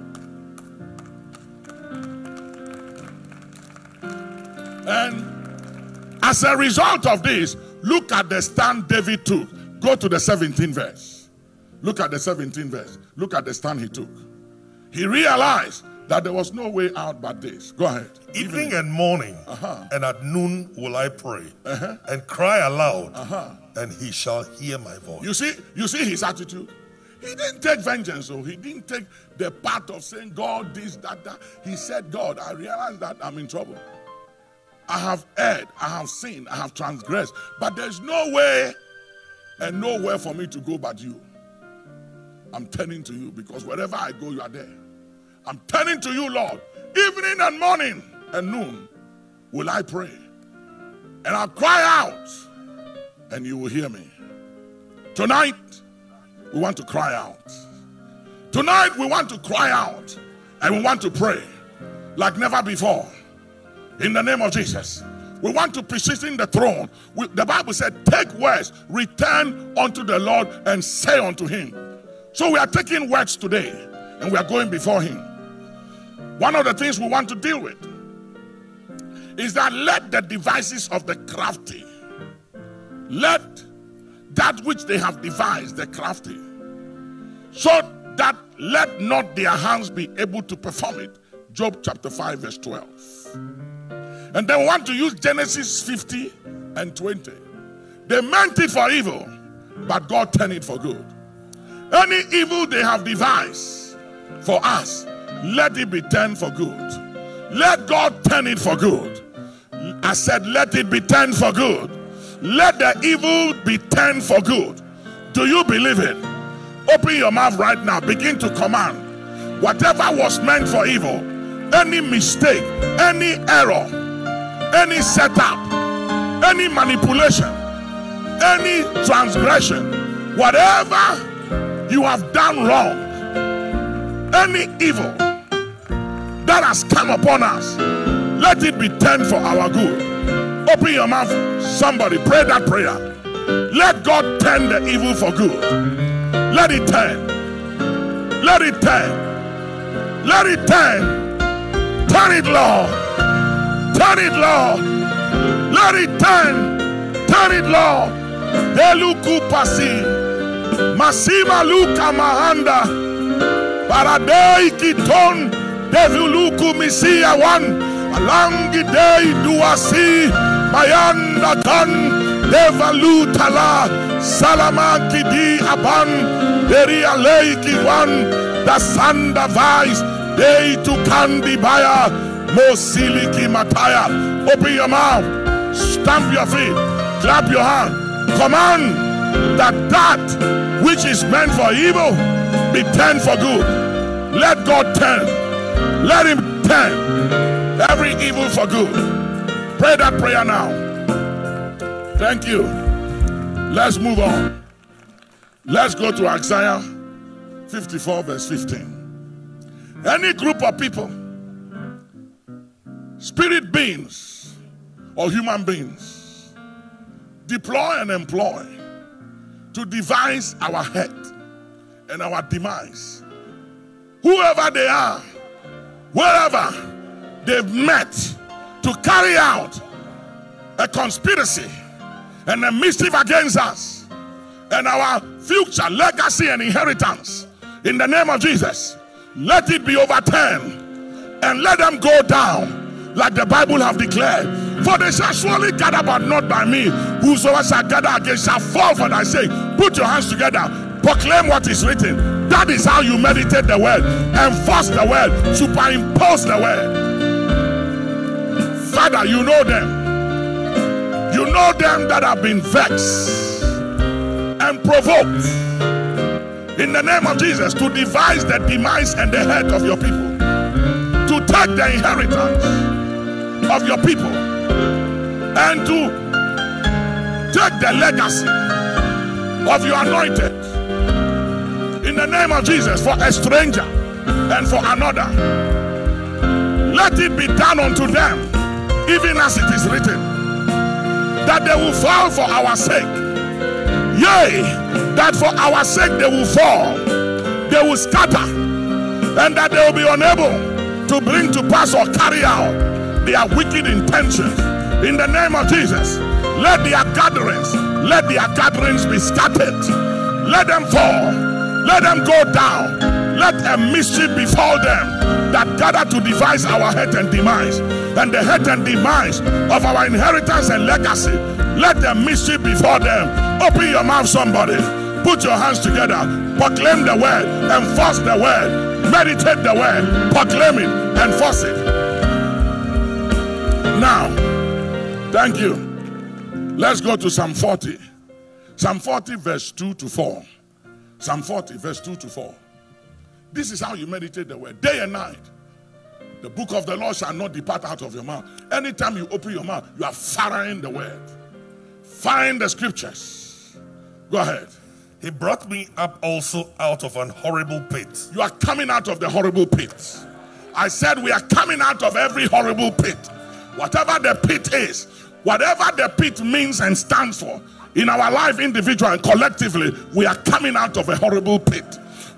And as a result of this, look at the stand David took. Go to the 17th verse. Look at the 17th verse. Look at the stand he took. He realized that there was no way out but this. Go ahead. Evening and morning, and at noon will I pray, and cry aloud, and he shall hear my voice. You see his attitude? He didn't take vengeance, so he didn't take the part of saying, God, this, that, that. He said, God, I realize that I'm in trouble. I have erred, I have sinned, I have transgressed, but there's no way and nowhere for me to go but you. I'm turning to you, because wherever I go, you are there. I'm turning to you, Lord. Evening and morning and noon will I pray, and I'll cry out, and you will hear me. Tonight, we want to cry out. Tonight, we want to cry out, and we want to pray like never before. In the name of Jesus, we want to position the throne. The Bible said, take words, return unto the Lord and say unto him. So we are taking words today, and we are going before him. One of the things we want to deal with is that let the devices of the crafty, let that which they have devised, the crafty, so that let not their hands be able to perform it. Job chapter 5 verse 12. And then we want to use Genesis 50 and 20. They meant it for evil, but God turned it for good. Any evil they have devised for us, let it be turned for good. Let God turn it for good. I said, let it be turned for good. Let the evil be turned for good. Do you believe it? Open your mouth right now. Begin to command. Whatever was meant for evil, any mistake, any error, any setup, any manipulation, any transgression, whatever you have done wrong, any evil that has come upon us, let it be turned for our good. Open your mouth. Somebody pray that prayer. Let God turn the evil for good. Let it turn. Let it turn. Let it turn. Turn it, Lord. Turn it, Lord. Let it turn. Turn it, Lord. Eluku pasi. Masima luka mahanda. Paradei kiton. Devuluku misia one. Alangi day duasi. Mayanda kan. Devalutala. Salamaki di aban. Deria leiki one. The sanda vice. Day to kandi baya. Mosiliki mataya. Open your mouth. Stamp your feet. Clap your hand. Command that which is meant for evil be turned for good. Let God turn. Let him turn every evil for good. Pray that prayer now. Thank you. Let's move on. Let's go to Isaiah 54 verse 15. Any group of people, spirit beings or human beings, deploy and employ to devise our head and our demise. Whoever they are, wherever they've met to carry out a conspiracy and a mischief against us and our future legacy and inheritance, in the name of Jesus, let it be overturned and let them go down like the Bible have declared. For they shall surely gather, but not by me. Whosoever shall gather against shall fall for thy sake. Put your hands together. Proclaim what is written. That is how you meditate the word. Enforce the word. Superimpose the word. Father, you know them. You know them that have been vexed and provoked, in the name of Jesus, to devise the demise and the head of your people, to take the inheritance of your people, and to take the legacy of your anointed, in the name of Jesus, for a stranger and for another. Let it be done unto them, even as it is written, that they will fall for our sake. Yea, that for our sake they will fall, they will scatter, and that they will be unable to bring to pass or carry out their wicked intentions. In the name of Jesus, let their gatherings be scattered. Let them fall, let them go down. Let a mischief befall them that gather to devise our head and demise, and the head and demise of our inheritance and legacy. Let the mischief befall them. Open your mouth, somebody. Put your hands together. Proclaim the word. Enforce the word. Meditate the word. Proclaim it. Enforce it. Now, thank you. Let's go to Psalm 40. Psalm 40 verse 2 to 4. Psalm 40 verse 2 to 4. This is how you meditate the word. Day and night. The book of the Lord shall not depart out of your mouth. Anytime you open your mouth, you are firing the word. Find the scriptures. Go ahead. He brought me up also out of an horrible pit. You are coming out of the horrible pit. I said we are coming out of every horrible pit. Whatever the pit is, whatever the pit means and stands for, in our life, individually and collectively, we are coming out of a horrible pit.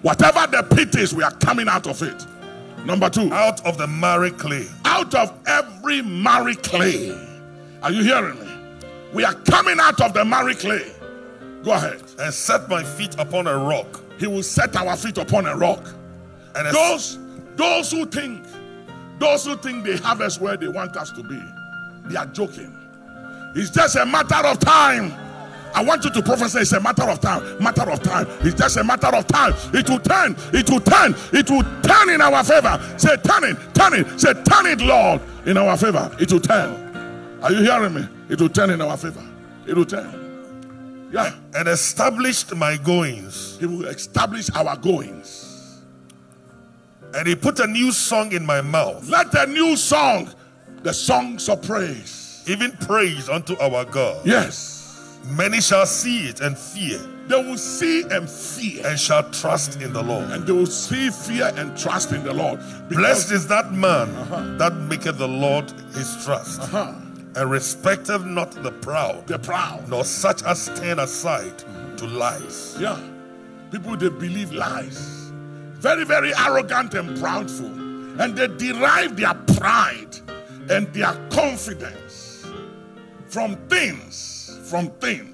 Whatever the pit is, we are coming out of it. Number 2. Out of the miry clay. Out of every miry clay. Are you hearing me? We are coming out of the miry clay. Go ahead. And set my feet upon a rock. He will set our feet upon a rock. And those who think they have us where they want us to be, they are joking. It's just a matter of time. I want you to prophesy, it's a matter of time. Matter of time. It's just a matter of time. It will turn. It will turn. It will turn in our favor. Say, turn it. Turn it. Say, turn it, Lord, in our favor. It will turn. Are you hearing me? It will turn in our favor. It will turn. Yeah. And established my goings. He will establish our goings. And he put a new song in my mouth. Let the new song, the songs of praise. Even praise unto our God. Yes. Many shall see it and fear. They will see and fear. And shall trust in the Lord. And they will see, fear, and trust in the Lord. Blessed is that man that maketh the Lord his trust. And respecteth not the proud. The proud. Nor such as turn aside to lies. Yeah. People, they believe lies. Very, very arrogant and proudful. And they derive their pride and their confidence from things. From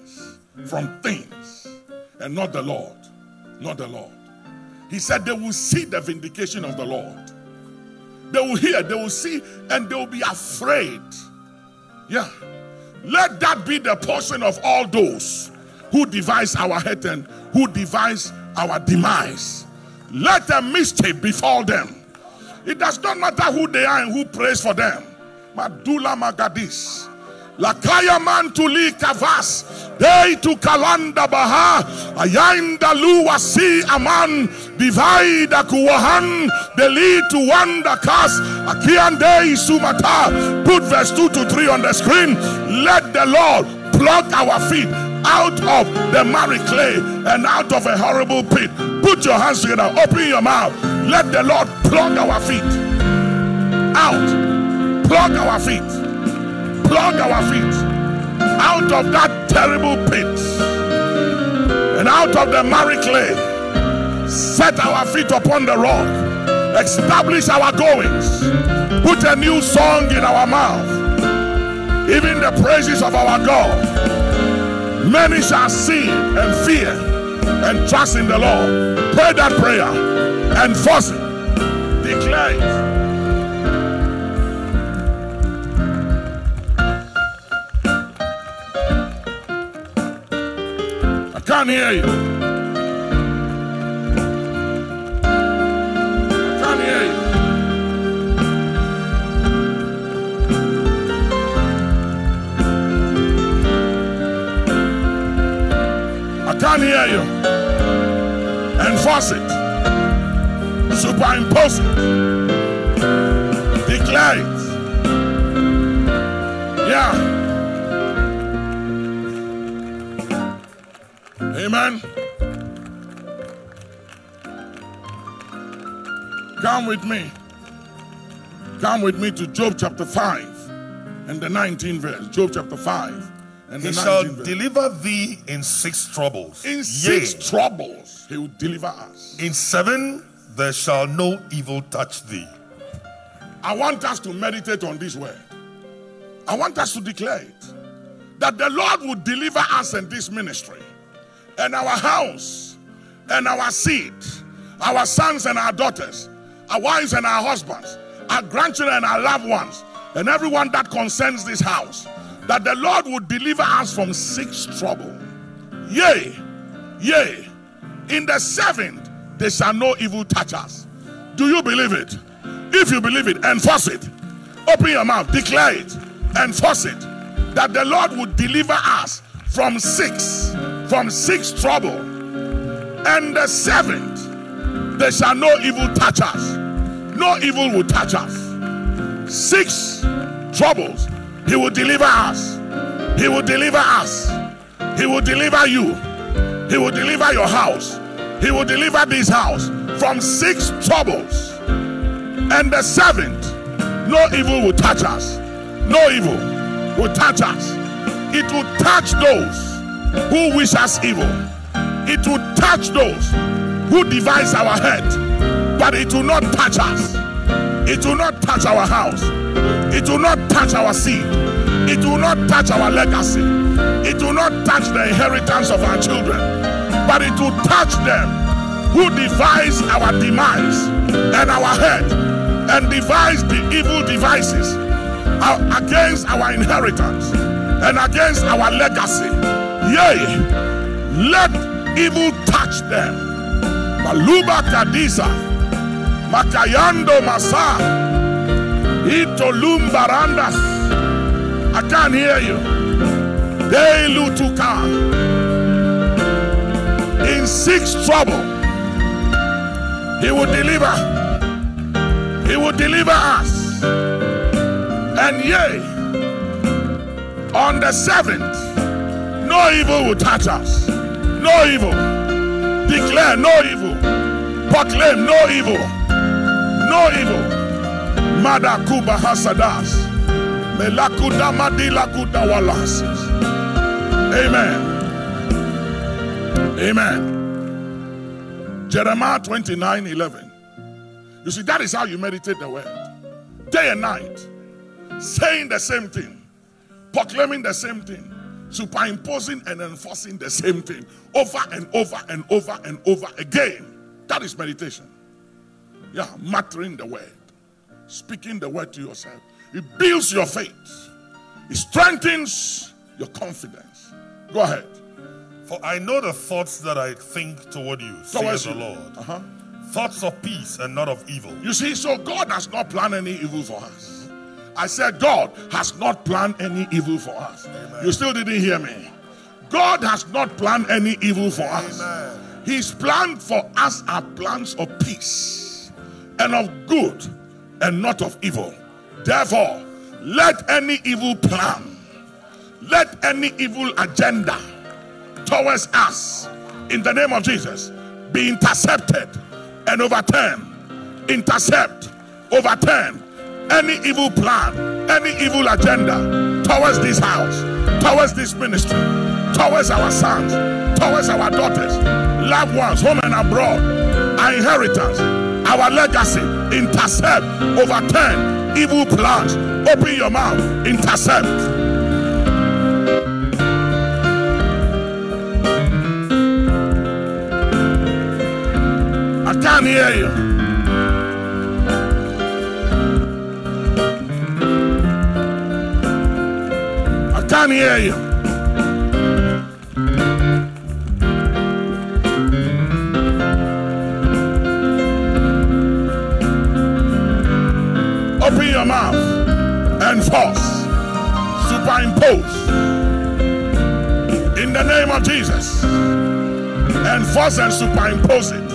things, and not the Lord. Not the Lord. He said they will see the vindication of the Lord. They will hear, they will see, and they will be afraid. Yeah. Let that be the portion of all those who devise our head and who devise our demise. Let the mischief befall them. It does not matter who they are and who prays for them. Madula Magadis. Lakaya mantuli kavas, day to kalanda baha, ayinda luwasi aman, divide kuwahan, the lead to one the cast, akiande sumata. Put verse 2 to 3 on the screen. Let the Lord pluck our feet out of the miry clay and out of a horrible pit. Put your hands together, open your mouth. Let the Lord pluck our feet out. Pluck our feet. Plug our feet out of that terrible pit and out of the miry clay. Set our feet upon the rock. Establish our goings. Put a new song in our mouth, even the praises of our God. Many shall see and fear and trust in the Lord. Pray that prayer. Enforce it. Declare it. I can't hear you. I can't hear you. I can't hear you. Enforce it. Superimpose it. Declare it. Yeah. Amen. Come with me. Come with me to Job chapter 5 and the 19th verse. Job chapter 5 and the 19th verse. He shall deliver thee in 6 troubles. In 6 troubles, he will deliver us. In 7 there shall no evil touch thee. I want us to meditate on this word. I want us to declare it. That the Lord will deliver us in this ministry. And our house, and our seed, our sons and our daughters, our wives and our husbands, our grandchildren and our loved ones, and everyone that concerns this house, that the Lord would deliver us from 6 trouble. Yea, yea, in the 7th there shall no evil touch us. Do you believe it? If you believe it, enforce it. Open your mouth, declare it, enforce it. That the Lord would deliver us from 6 trouble, and the 7th there shall no evil touch us. No evil will touch us. 6 troubles, he will deliver us. He will deliver us. He will deliver you. He will deliver your house. He will deliver this house from 6 troubles, and the 7th no evil will touch us. No evil will touch us. It will touch those who wish us evil. It will touch those who divides our head, but it will not touch us. It will not touch our house. It will not touch our seed. It will not touch our legacy. It will not touch the inheritance of our children, but it will touch them who devise our demise and our head, and devise the evil devices against our inheritance and against our legacy. Yea, let evil touch them. Maluba Kadisa, Makayando Masa, Itolum Barandas. I can't hear you. Deilutuka. In 6 trouble, he will deliver. He will deliver us. And yea, on the 7th, no evil will touch us. No evil. Declare no evil. Proclaim no evil. No evil. Madakuba Hasadas. Melakuda Madilakuda Walasis. Amen. Amen. Jeremiah 29:11. You see, that is how you meditate the word. Day and night. Saying the same thing. Proclaiming the same thing. Superimposing and enforcing the same thing. Over and over and over and over again. That is meditation. Yeah, muttering the word. Speaking the word to yourself. It builds your faith. It strengthens your confidence. Go ahead. For I know the thoughts that I think toward you, says the Lord. Thoughts of peace and not of evil. You see, so God has not planned any evil for us. I said God has not planned any evil for us. Amen. You still didn't hear me. God has not planned any evil for us. His plan for us are plans of peace and of good and not of evil. Therefore, let any evil plan, let any evil agenda towards us, in the name of Jesus, be intercepted and overturned. Intercept, overturn any evil plan, any evil agenda towards this house, towards this ministry, towards our sons, towards our daughters, loved ones, home and abroad, our inheritance, our legacy. Intercept, overturn evil plans. Open your mouth, intercept. I can't hear you. I can't hear you. Open your mouth and force, superimpose in the name of Jesus, and force and superimpose it.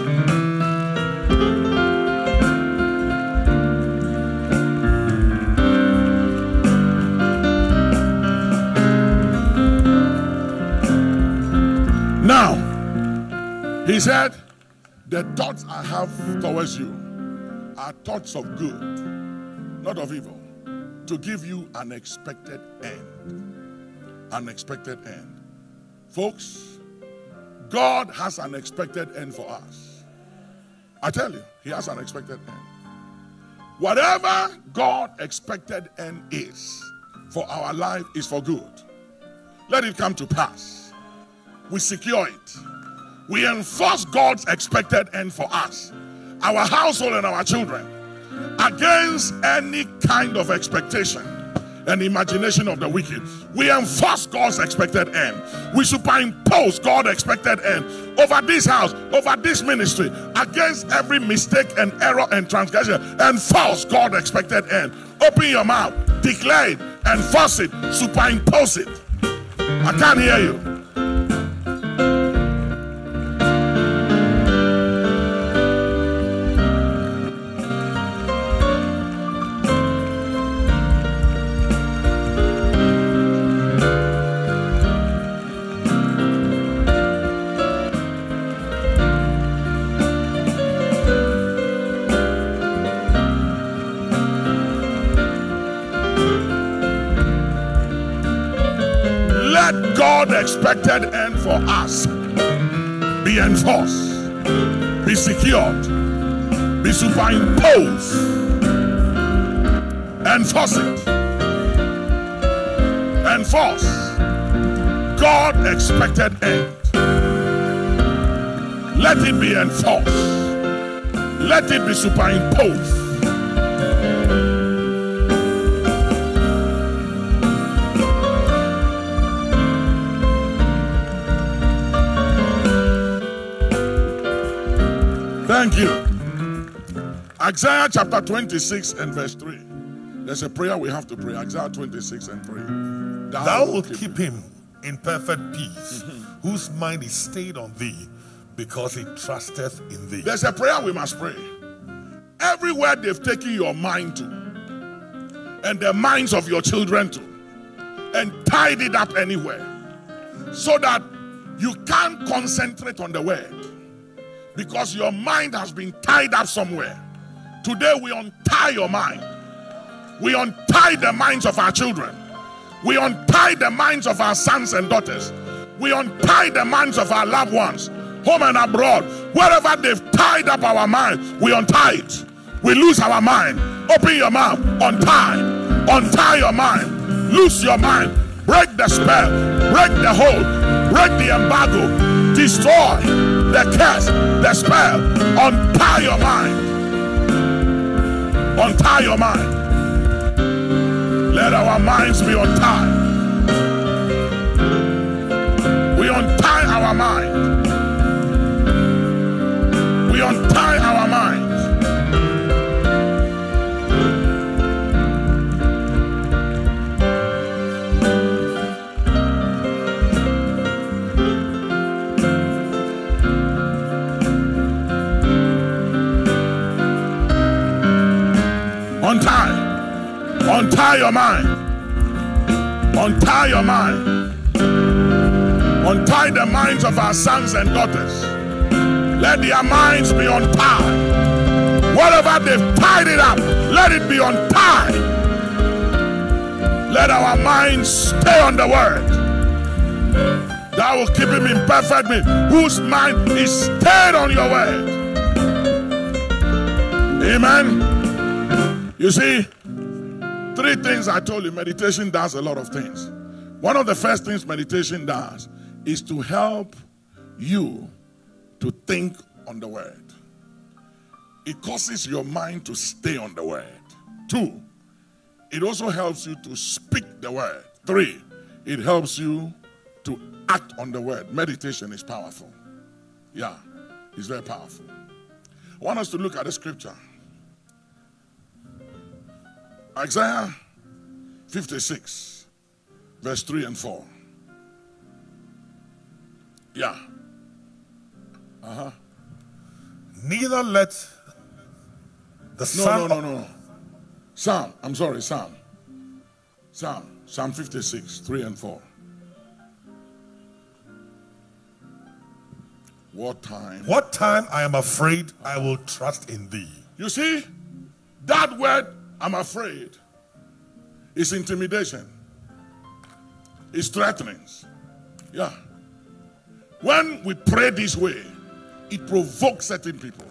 Now, he said, the thoughts I have towards you are thoughts of good, not of evil, to give you an expected end. An expected end. Folks, God has an expected end for us. I tell you, he has an expected end. Whatever God expected end is for our life is for good. Let it come to pass. We secure it. We enforce God's expected end for us, our household and our children, against any kind of expectation and imagination of the wicked. We enforce God's expected end. We superimpose God's expected end over this house, over this ministry, against every mistake and error and transgression. Enforce God's expected end. Open your mouth, declare it, enforce it, superimpose it. I can't hear you. Let God expected end for us be enforced. be secured, be superimposed, enforce it, enforce God expected end. Let it be enforced, let it be superimposed. Thank you. Isaiah chapter 26 and verse 3. There's a prayer we have to pray. Isaiah 26 and 3. Thou wilt keep him in perfect peace, whose mind is stayed on thee, because he trusteth in thee. There's a prayer we must pray. Everywhere they've taken your mind to, and the minds of your children to, and tied it up anywhere, so that you can't concentrate on the word, because your mind has been tied up somewhere. Today we untie your mind. We untie the minds of our children. We untie the minds of our sons and daughters. We untie the minds of our loved ones, home and abroad. Wherever they've tied up our mind, we untie it. We lose our mind. Open your mouth. Untie. Untie your mind. Loose your mind. Break the spell. Break the hold. Break the embargo. Destroy the curse, the spell. Untie your mind. Untie your mind. Let our minds be untied. We untie our mind. We untie our minds. Untie. Untie your mind. Untie your mind. Untie the minds of our sons and daughters. Let their minds be untied. Whatever they've tied it up, let it be untied. Let our minds stay on the word. Thou will keep him in perfect peace, whose mind is stayed on your word. Amen. You see, three things I told you. Meditation does a lot of things. One of the first things meditation does is to help you to think on the word. It causes your mind to stay on the word. 2, it also helps you to speak the word. 3, it helps you to act on the word. Meditation is powerful. Yeah, it's very powerful. I want us to look at the scripture. Isaiah 56, verse 3 and 4. Yeah. Neither let the sun... No. Psalm 56, 3 and 4. What time I am afraid, I will trust in thee. You see, that word, I'm afraid, is intimidation. It's threatenings. Yeah. When we pray this way, it provokes certain people.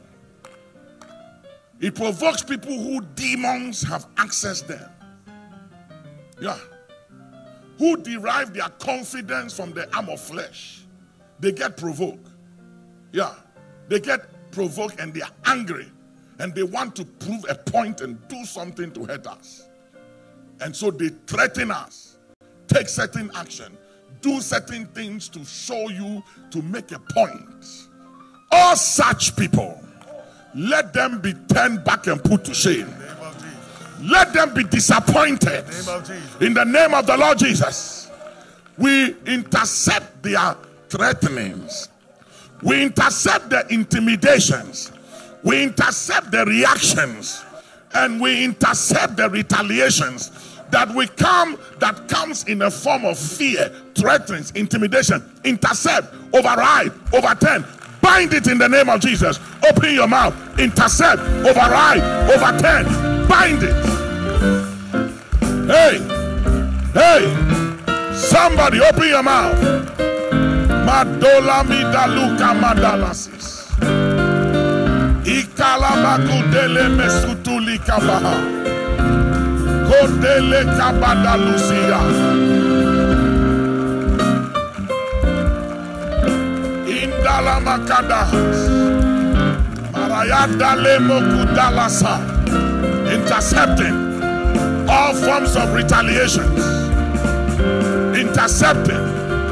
It provokes people who demons have accessed them. Yeah. Who derive their confidence from the arm of flesh. They get provoked. Yeah. They get provoked and they are angry. And they want to prove a point and do something to hurt us. And so they threaten us. Take certain action. Do certain things to show you, to make a point. All such people, let them be turned back and put to shame. Let them be disappointed. In the name of the Lord Jesus. We intercept their threatenings. We intercept the intimidations. We intercept the reactions. And we intercept the retaliations that comes in a form of fear, threatenings, intimidation. Intercept, override, overturn, bind it in the name of Jesus. Open your mouth. Intercept, override, overturn, bind it. Hey, somebody open your mouth. Madola midaluka madalasis. Talamakudele mesutuli kabaha. Kodele kabada lucia. Indala makadahas. Marayadale mokudalasa. Intercepting all forms of retaliations. Intercepting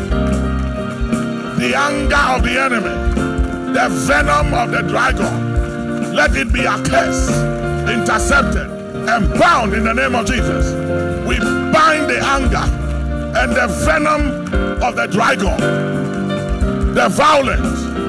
the anger of the enemy. The venom of the dragon. Let it be accursed, intercepted, and bound in the name of Jesus. We bind the anger and the venom of the dragon, the violent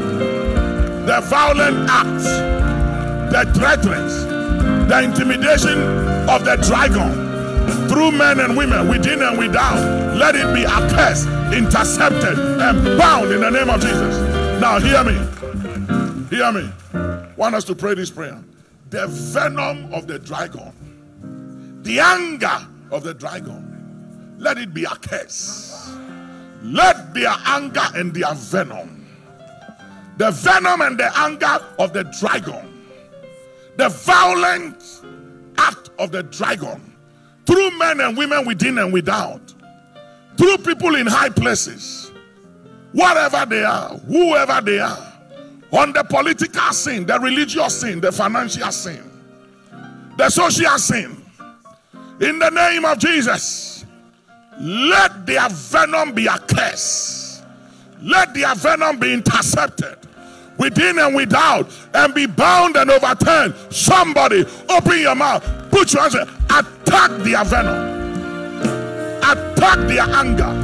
acts, the threats, the intimidation of the dragon through men and women, within and without. Let it be accursed, intercepted, and bound in the name of Jesus. Now hear me. Hear me. I want us to pray this prayer. The venom of the dragon, the anger of the dragon, let it be accursed. Let their anger and their venom, the venom and the anger of the dragon, the violent act of the dragon, through men and women within and without, through people in high places, whatever they are, whoever they are, on the political scene, the religious scene, the financial scene, the social scene, in the name of Jesus, let their venom be accursed. Let their venom be intercepted within and without, and be bound and overturned. Somebody open your mouth, put your hands, attack their venom, attack their anger.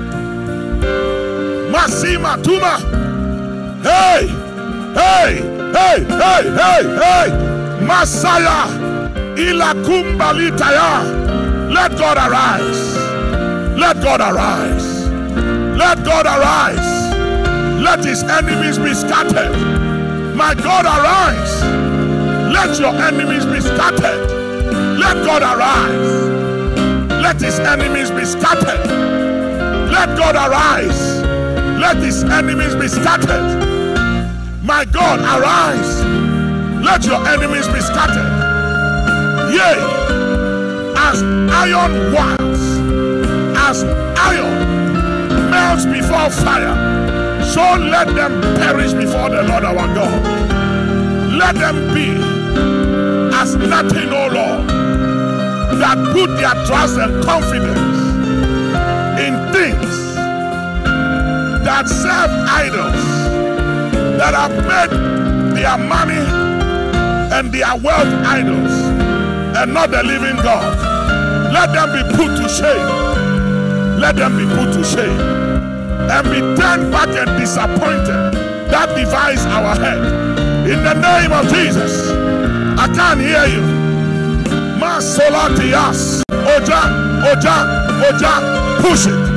Masima Tuma, hey, hey, hey, hey, hey, hey, Masaya, Ilakumbalitaya. Let God arise. Let God arise. Let God arise. Let his enemies be scattered. My God, arise. Let your enemies be scattered. Let God arise. Let his enemies be scattered. Let God arise. Let his enemies be scattered. My God, arise. Let your enemies be scattered. Yea, as iron wires, as iron melts before fire, so let them perish before the Lord our God. Let them be as nothing, O Lord, that put their trust and confidence in things that serve idols, that have made their money and their wealth idols, and not the living God. Let them be put to shame. Let them be put to shame and be turned back and disappointed that devise our head. In the name of Jesus. I can't hear you. Masolatias. Oja, Oja, Oja. Push it.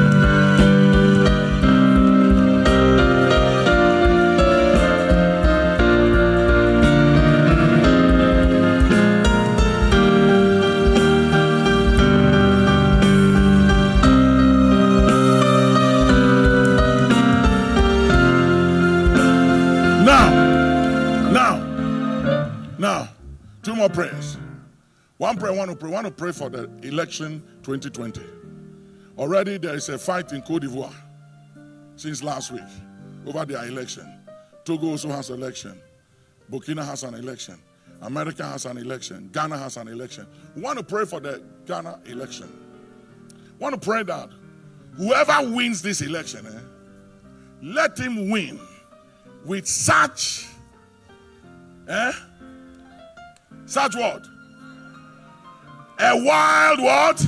Now, two more prayers. One prayer I want to pray. I want to pray for the election 2020. Already there is a fight in Côte d'Ivoire since last week over their election. Togo also has an election. Burkina has an election. America has an election. Ghana has an election. We want to pray for the Ghana election. We want to pray that whoever wins this election, let him win with such such what? A wild what?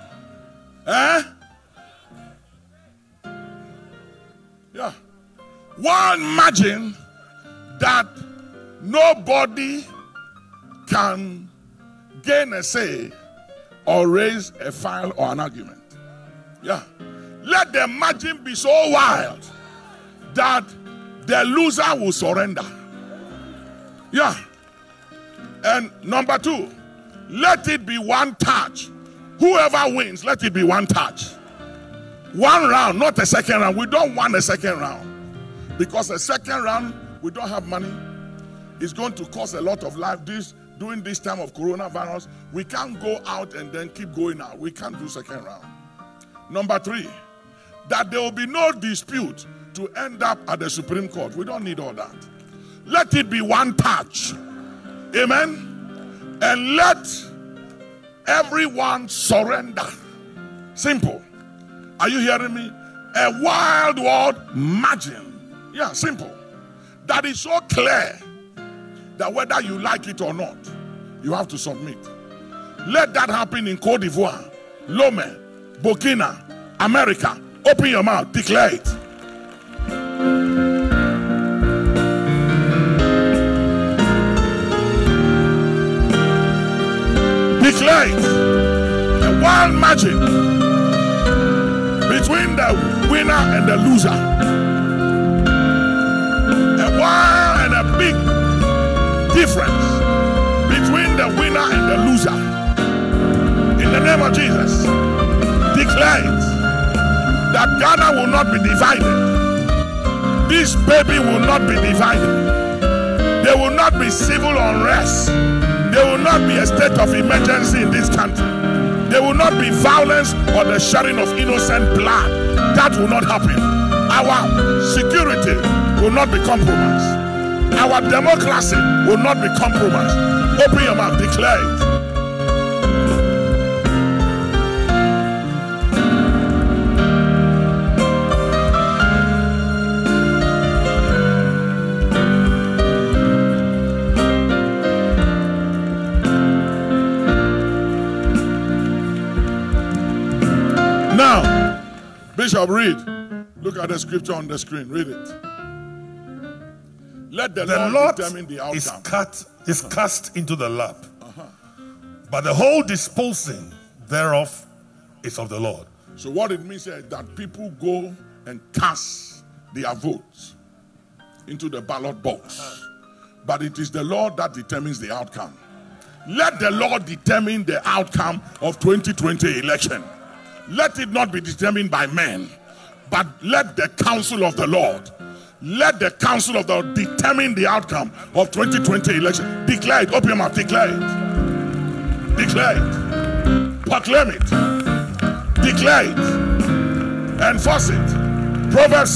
Yeah. One margin that nobody can gain a say or raise a file or an argument. Yeah. Let the margin be so wild that the loser will surrender. Yeah. And number two, let it be one touch. Whoever wins, let it be one touch. One round, not a second round. We don't want a second round. Because a second round, we don't have money. is going to cause a lot of life. During this time of coronavirus, we can't go out and then keep going out. We can't do second round. Number 3, that there will be no dispute to end up at the Supreme Court. We don't need all that. Let it be one touch. Amen. And let everyone surrender. Simple. Are you hearing me? A wild world margin. Yeah, simple. That is so clear that whether you like it or not, you have to submit. Let that happen in Cote d'Ivoire, Lome, Burkina, America. Open your mouth, declare it. Declare it. A wild margin between the winner and the loser. A wild and a big difference between the winner and the loser. In the name of Jesus, declare it that Ghana will not be divided. This baby will not be divided. There will not be civil unrest. There will not be a state of emergency in this country. There will not be violence or the shedding of innocent blood. That will not happen. Our security will not be compromised. Our democracy will not be compromised. Open your mouth, declare it. Now, Bishop, read. Look at the scripture on the screen. Read it. Let the Lord determine the outcome. Is cast into the lap, but the whole disposing thereof is of the Lord. So what it means is that people go and cast their votes into the ballot box, but it is the Lord that determines the outcome. Let the Lord determine the outcome of 2020 election. Let it not be determined by men, but let the counsel of the Lord, let the counsel of the Lord determine the outcome of 2020 election. Declare it. Open your mouth. Declare it. Declare it. Proclaim it. Declare it. Enforce it. Proverbs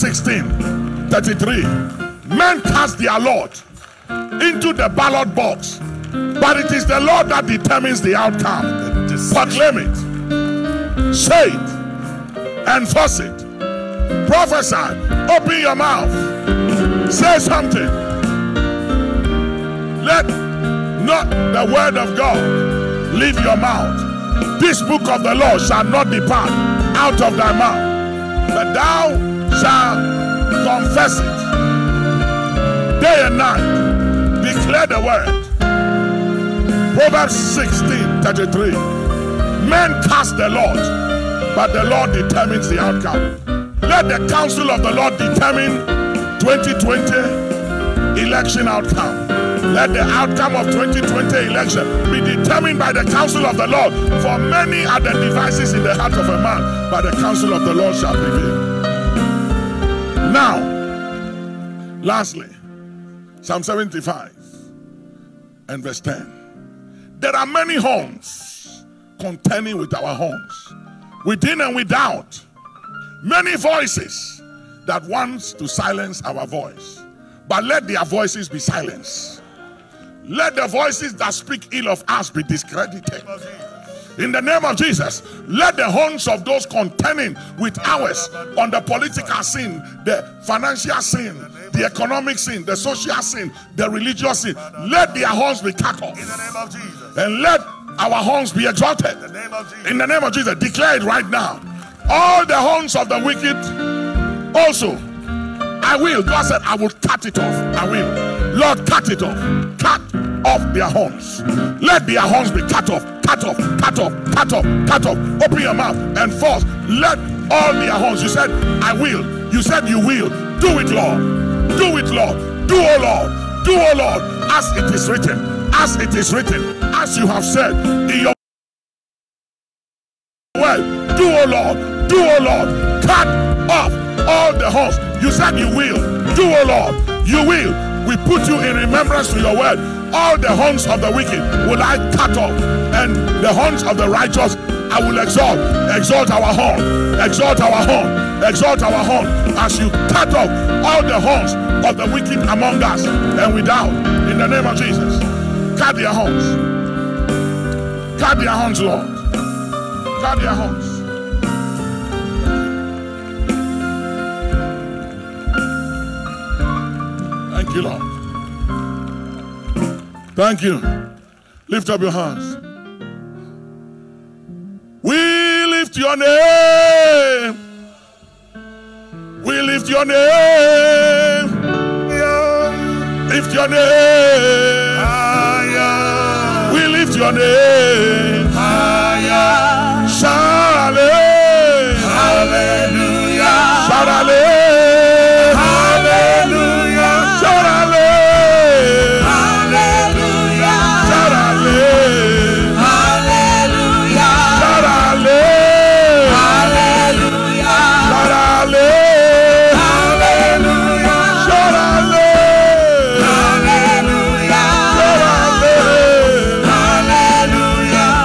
16:33. Men cast their lot into the ballot box, but it is the Lord that determines the outcome. Proclaim it. Say it. Enforce it. Prophesy. Open your mouth. Say something. Let not the word of God leave your mouth. This book of the law shall not depart out of thy mouth, but thou shalt confess it day and night. Declare the word. Proverbs 16:33. Men cast the lot, but the Lord determines the outcome. Let the counsel of the Lord determine 2020 election outcome. Let the outcome of 2020 election be determined by the counsel of the Lord. For many are the devices in the heart of a man, but the counsel of the Lord shall prevail. Now, lastly, Psalm 75 and verse 10. There are many horns contending with our horns, within and without. Many voices that wants to silence our voice, but let their voices be silenced. Let the voices that speak ill of us be discredited. In the name of Jesus, let the horns of those contending with ours on the political scene, the financial scene, the economic scene, the social scene, the religious scene, let their horns be cut off. In the name of Jesus. And let our horns be exalted. In the name of Jesus. In the name of Jesus, declare it right now. All the horns of the wicked also, I will. God said, I will cut it off. I will. Lord, cut it off. Cut off their horns. Let their horns be cut off. Cut off. Cut off. Cut off. Cut off. Open your mouth and force. Let all their horns. You said, I will. You said you will. Do it, Lord. Do it, Lord. Do, O Lord. Do, O Lord. As it is written. As it is written. As you have said in your word. Do, O Lord. Do, O Lord. Cut off all the horns. You said you will. Do, O Lord. You will. We put you in remembrance to your word. All the horns of the wicked will I cut off, and the horns of the righteous I will exalt. Exalt our horn, exalt our horn, exalt our horn, as you cut off all the horns of the wicked among us, and we down in the name of Jesus. Cut their horns. Cut their horns, Lord. Cut their horns. Thank you, Lord. Thank you. Lift up your hands. We lift your name. We lift your name. Lift your name. We lift your name. Shout hallelujah. Shout hallelujah. Hallelujah. Shout hallelujah. Hallelujah. Shout hallelujah. Hallelujah. Shout hallelujah. Hallelujah. Shout hallelujah. Hallelujah. Shout hallelujah. Hallelujah. Shout hallelujah. Hallelujah.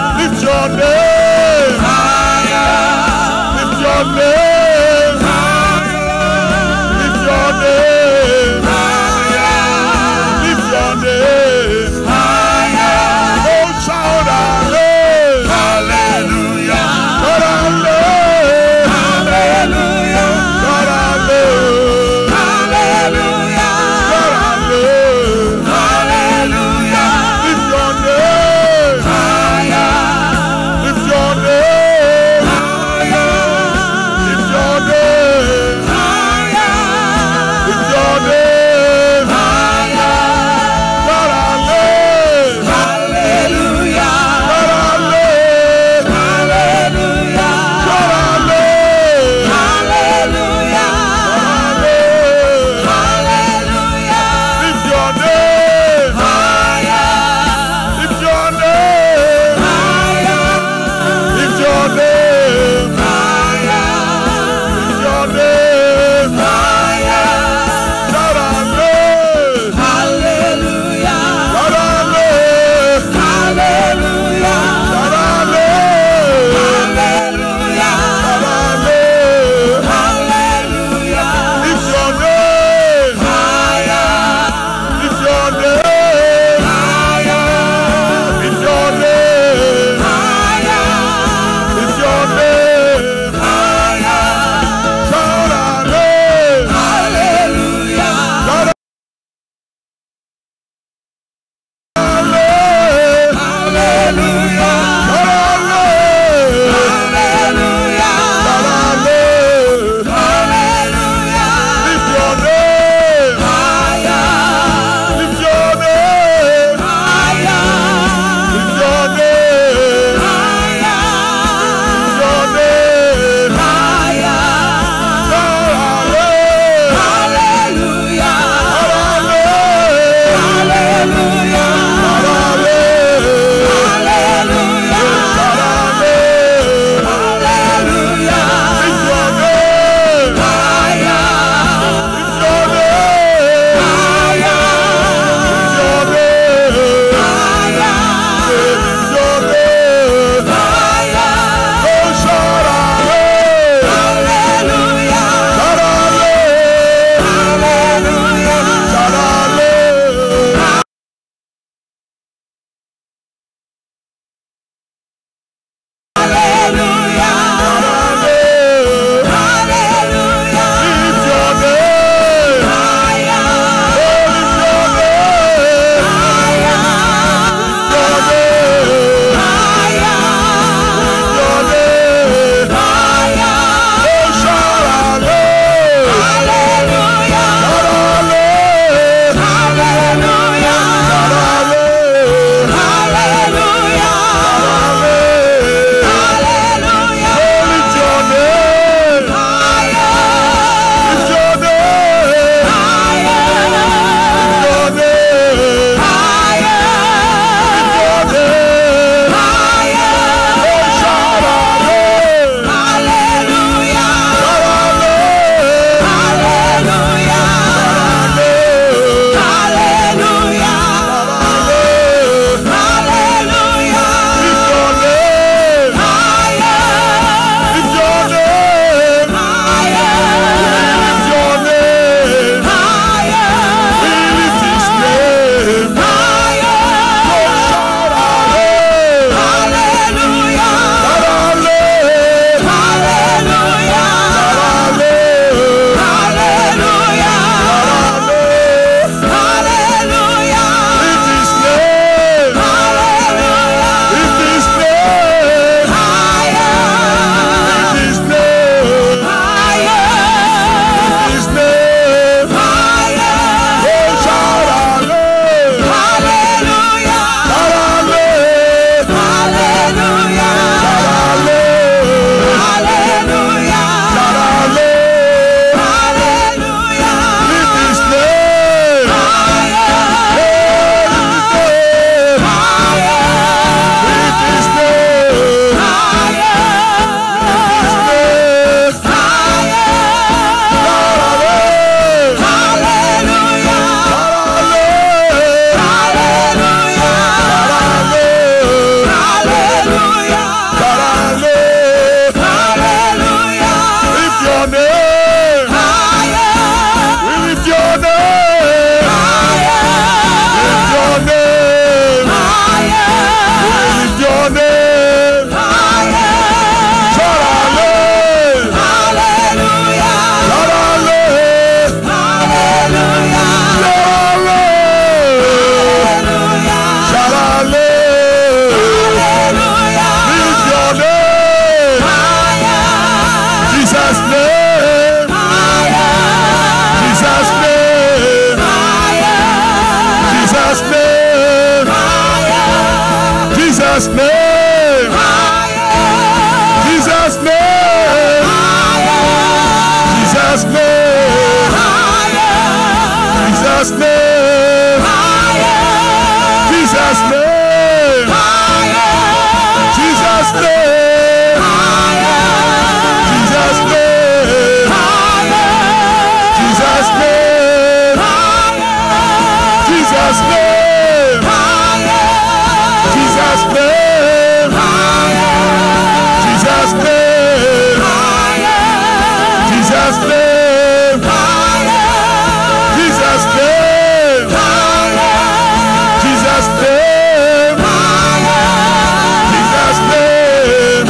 Jesus' name. Jesus' name. Jesus' name. Jesus' name. Jesus' name. Jesus' name. Jesus' name. Jesus' name. Jesus' name. Jesus' name. Jesus' name. Jesus' name.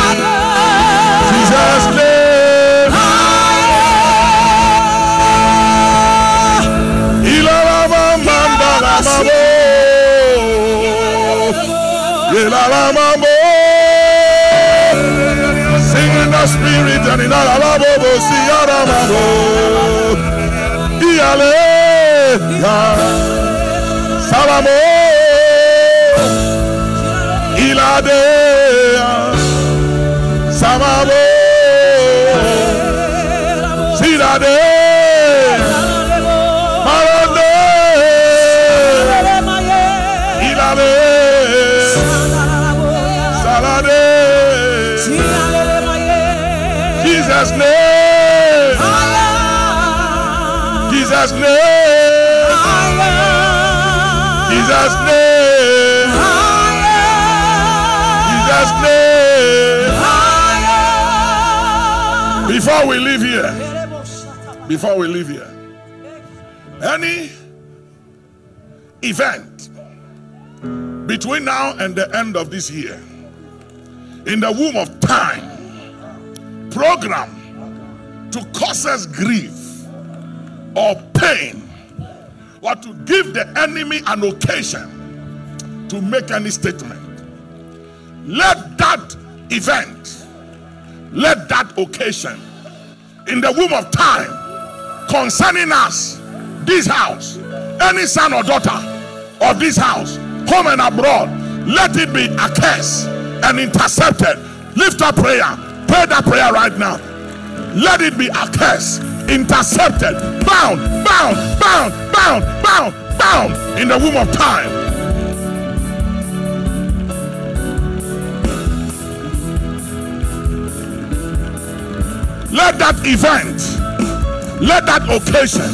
Jesus' name. Ilalamamambalamamo. Ilalamamo. Sing in the spirit and in Alalabo. Siyaramamo. Iale. Salamo. Ilade. Samamo. Silade. Marande. Ilade. Salade. Jesus' name. Jesus' name. Jesus' name. Jesus' name. Before we leave here, any event between now and the end of this year, in the womb of time, program to cause us grief or pain, or to give the enemy an occasion to make any statement, let that event, let that occasion in the womb of time concerning us, this house, any son or daughter of this house, home and abroad, let it be accursed and intercepted. Lift up prayer. Pray that prayer right now. Let it be accursed, intercepted, bound, bound, bound, bound, bound, bound in the womb of time. Let that event, let that occasion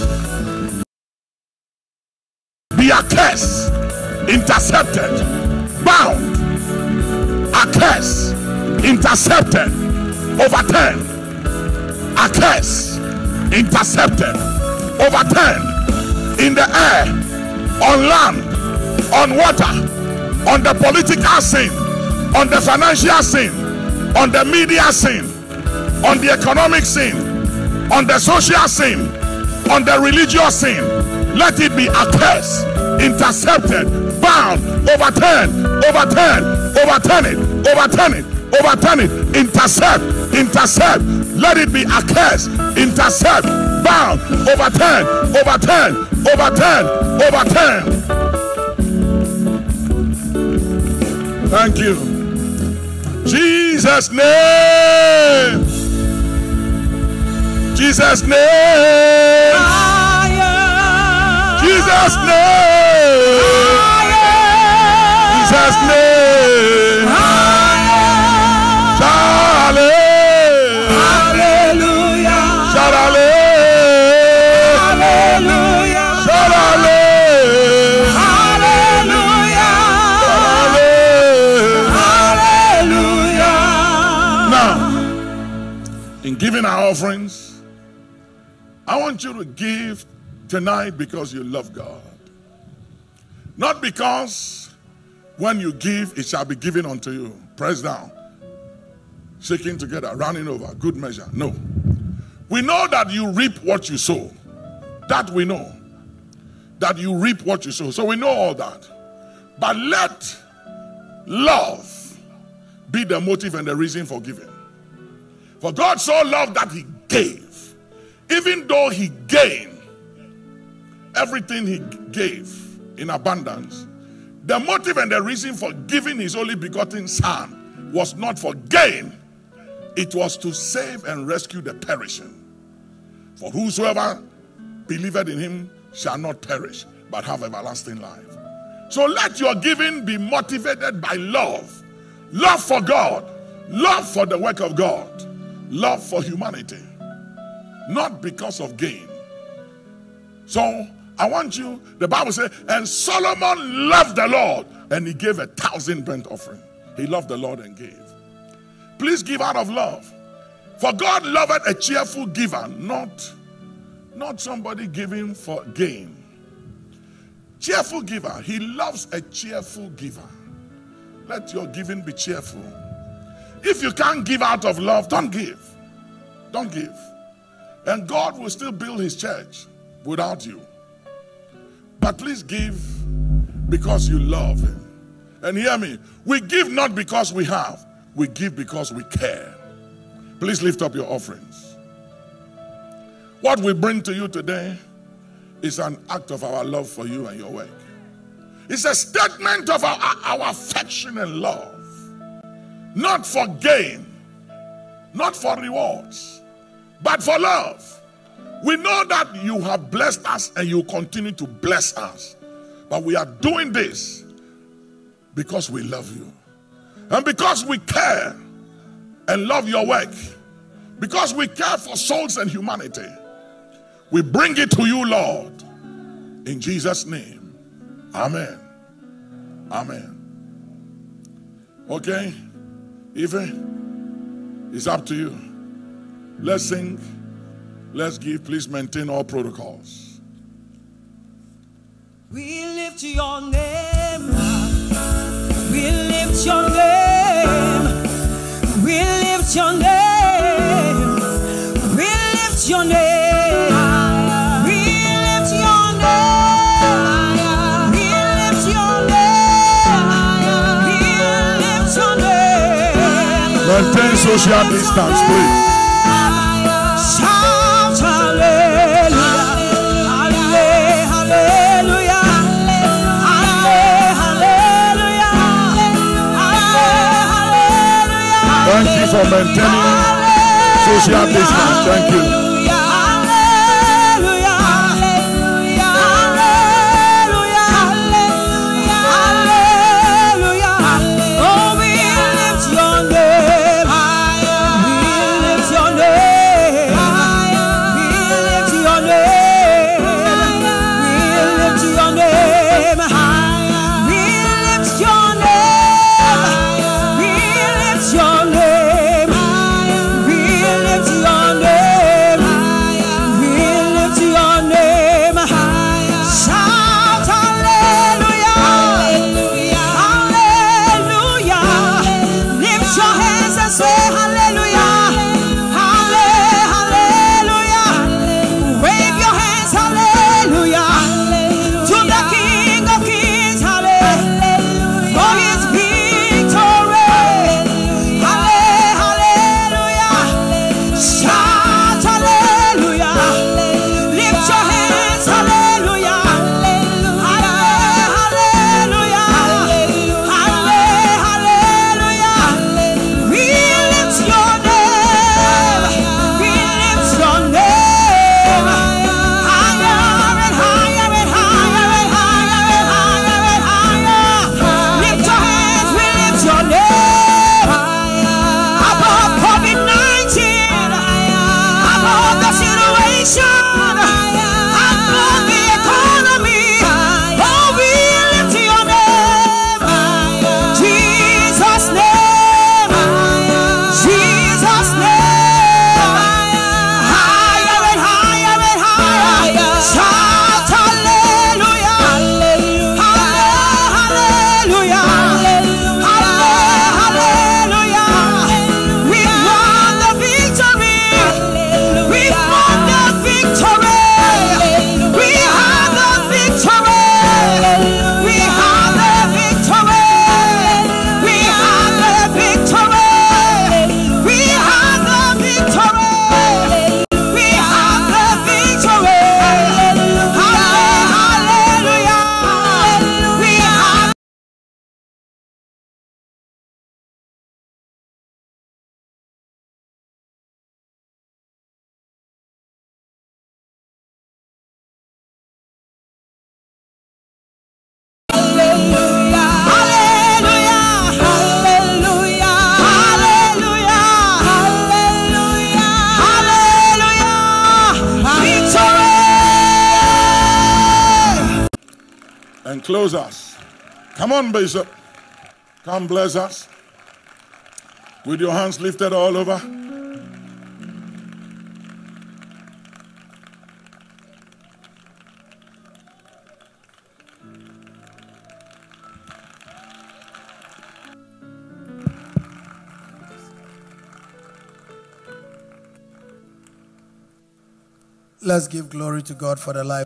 be accursed, intercepted, bound, accursed, intercepted, overturned, accursed, intercepted, overturned, in the air, on land, on water, on the political scene, on the financial scene, on the media scene, on the economic scene, on the social scene, on the religious scene. Let it be accursed, intercepted, bound, overturned, overturned, overturn it, overturn it, overturn it, intercept, intercept. Let it be accursed, intercept, bound, overturn, overturn, overturn, overturn. Thank you. Jesus' name. Jesus' name. Jesus' name. Jesus' name. Hallelujah. Hallelujah. Hallelujah. Now, in giving our offerings, I want you to give tonight because you love God. Not because when you give, it shall be given unto you. Pressed down, shaking together, running over, good measure. No. We know that you reap what you sow. That we know. That you reap what you sow. So we know all that. But let love be the motive and the reason for giving. For God so loved that he gave. Even though he gained everything he gave in abundance, the motive and the reason for giving his only begotten son was not for gain. It was to save and rescue the perishing. For whosoever believed in him shall not perish, but have everlasting life. So let your giving be motivated by love. Love for God. Love for the work of God. Love for humanity. Not because of gain. So I want you, the Bible says, and Solomon loved the Lord, and he gave 1,000 burnt offering. He loved the Lord and gave. Please give out of love. For God loveth a cheerful giver, not somebody giving for gain. Cheerful giver. He loves a cheerful giver. Let your giving be cheerful. If you can't give out of love, don't give. Don't give. And God will still build his church without you. But please give because you love him. And hear me, we give not because we have, we give because we care. Please lift up your offerings. What we bring to you today is an act of our love for you and your work. It's a statement of our affection and love. Not for gain, not for rewards, but for love. We know that you have blessed us and you continue to bless us. But we are doing this because we love you. And because we care and love your work. Because we care for souls and humanity. We bring it to you, Lord. In Jesus' name. Amen. Amen. Okay? Ife, it's up to you. Let's sing. Let's give. Please maintain all protocols. We lift your name. We lift your name. We lift your name. We lift your name. We lift your name. We lift your name. We lift your name. Maintain social distance, please. Shout hallelujah. Hallelujah. Thank you for maintaining social distance. Thank you. and close us. Come on, Bishop. Come bless us. With your hands lifted all over. Let's give glory to God for the life.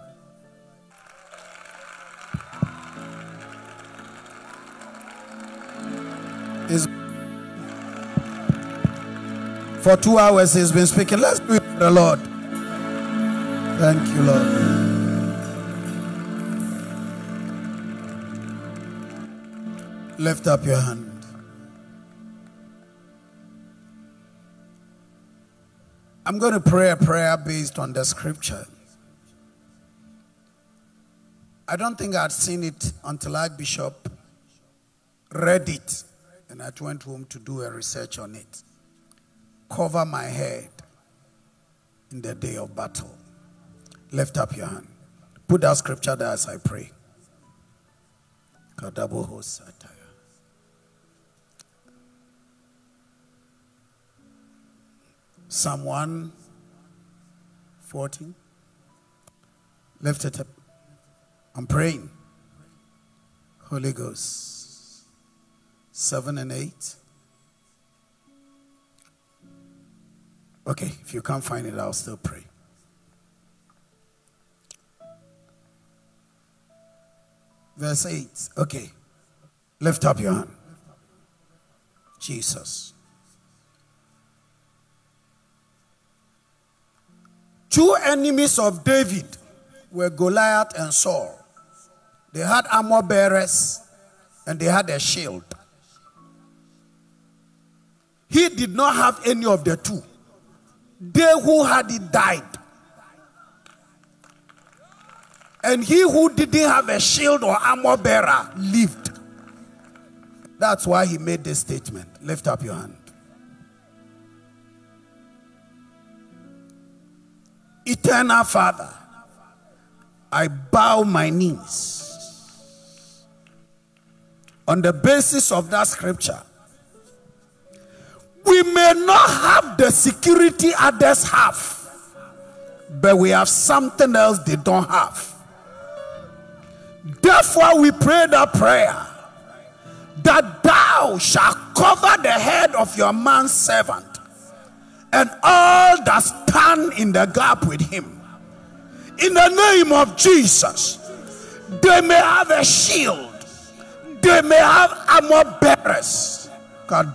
For 2 hours he's been speaking. Let's do it for the Lord. Thank you, Lord. Lift up your hand. I'm going to pray a prayer based on the scripture. I don't think I'd seen it until Archbishop read it and I went home to do a research on it. Cover my head in the day of battle. Lift up your hand. Put that scripture there as I pray. Psalm 114. Lift it up. I'm praying. Holy Ghost. 7 and 8. Okay, if you can't find it, I'll still pray. Verse 8. Okay. Lift up your hand. Jesus. 2 enemies of David were Goliath and Saul. They had armor bearers and they had a shield. He did not have any of the two. They who had it died. And he who didn't have a shield or armor bearer lived. That's why he made this statement. Lift up your hand. Eternal Father, I bow my knees on the basis of that scripture. We may not have the security others have, but we have something else they don't have. Therefore we pray that prayer, that thou shalt cover the head of your manservant and all that stand in the gap with him. In the name of Jesus, they may have a shield, they may have armor bearers, but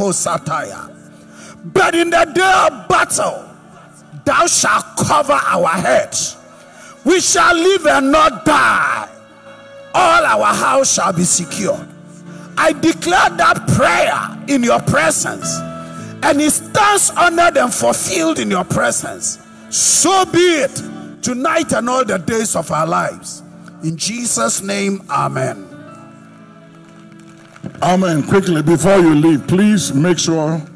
in the day of battle, thou shalt cover our heads. We shall live and not die. All our house shall be secured. I declare that prayer in your presence, and it stands honored and fulfilled in your presence. So be it tonight and all the days of our lives. In Jesus' name, amen. Amen. Quickly, before you leave, please make sure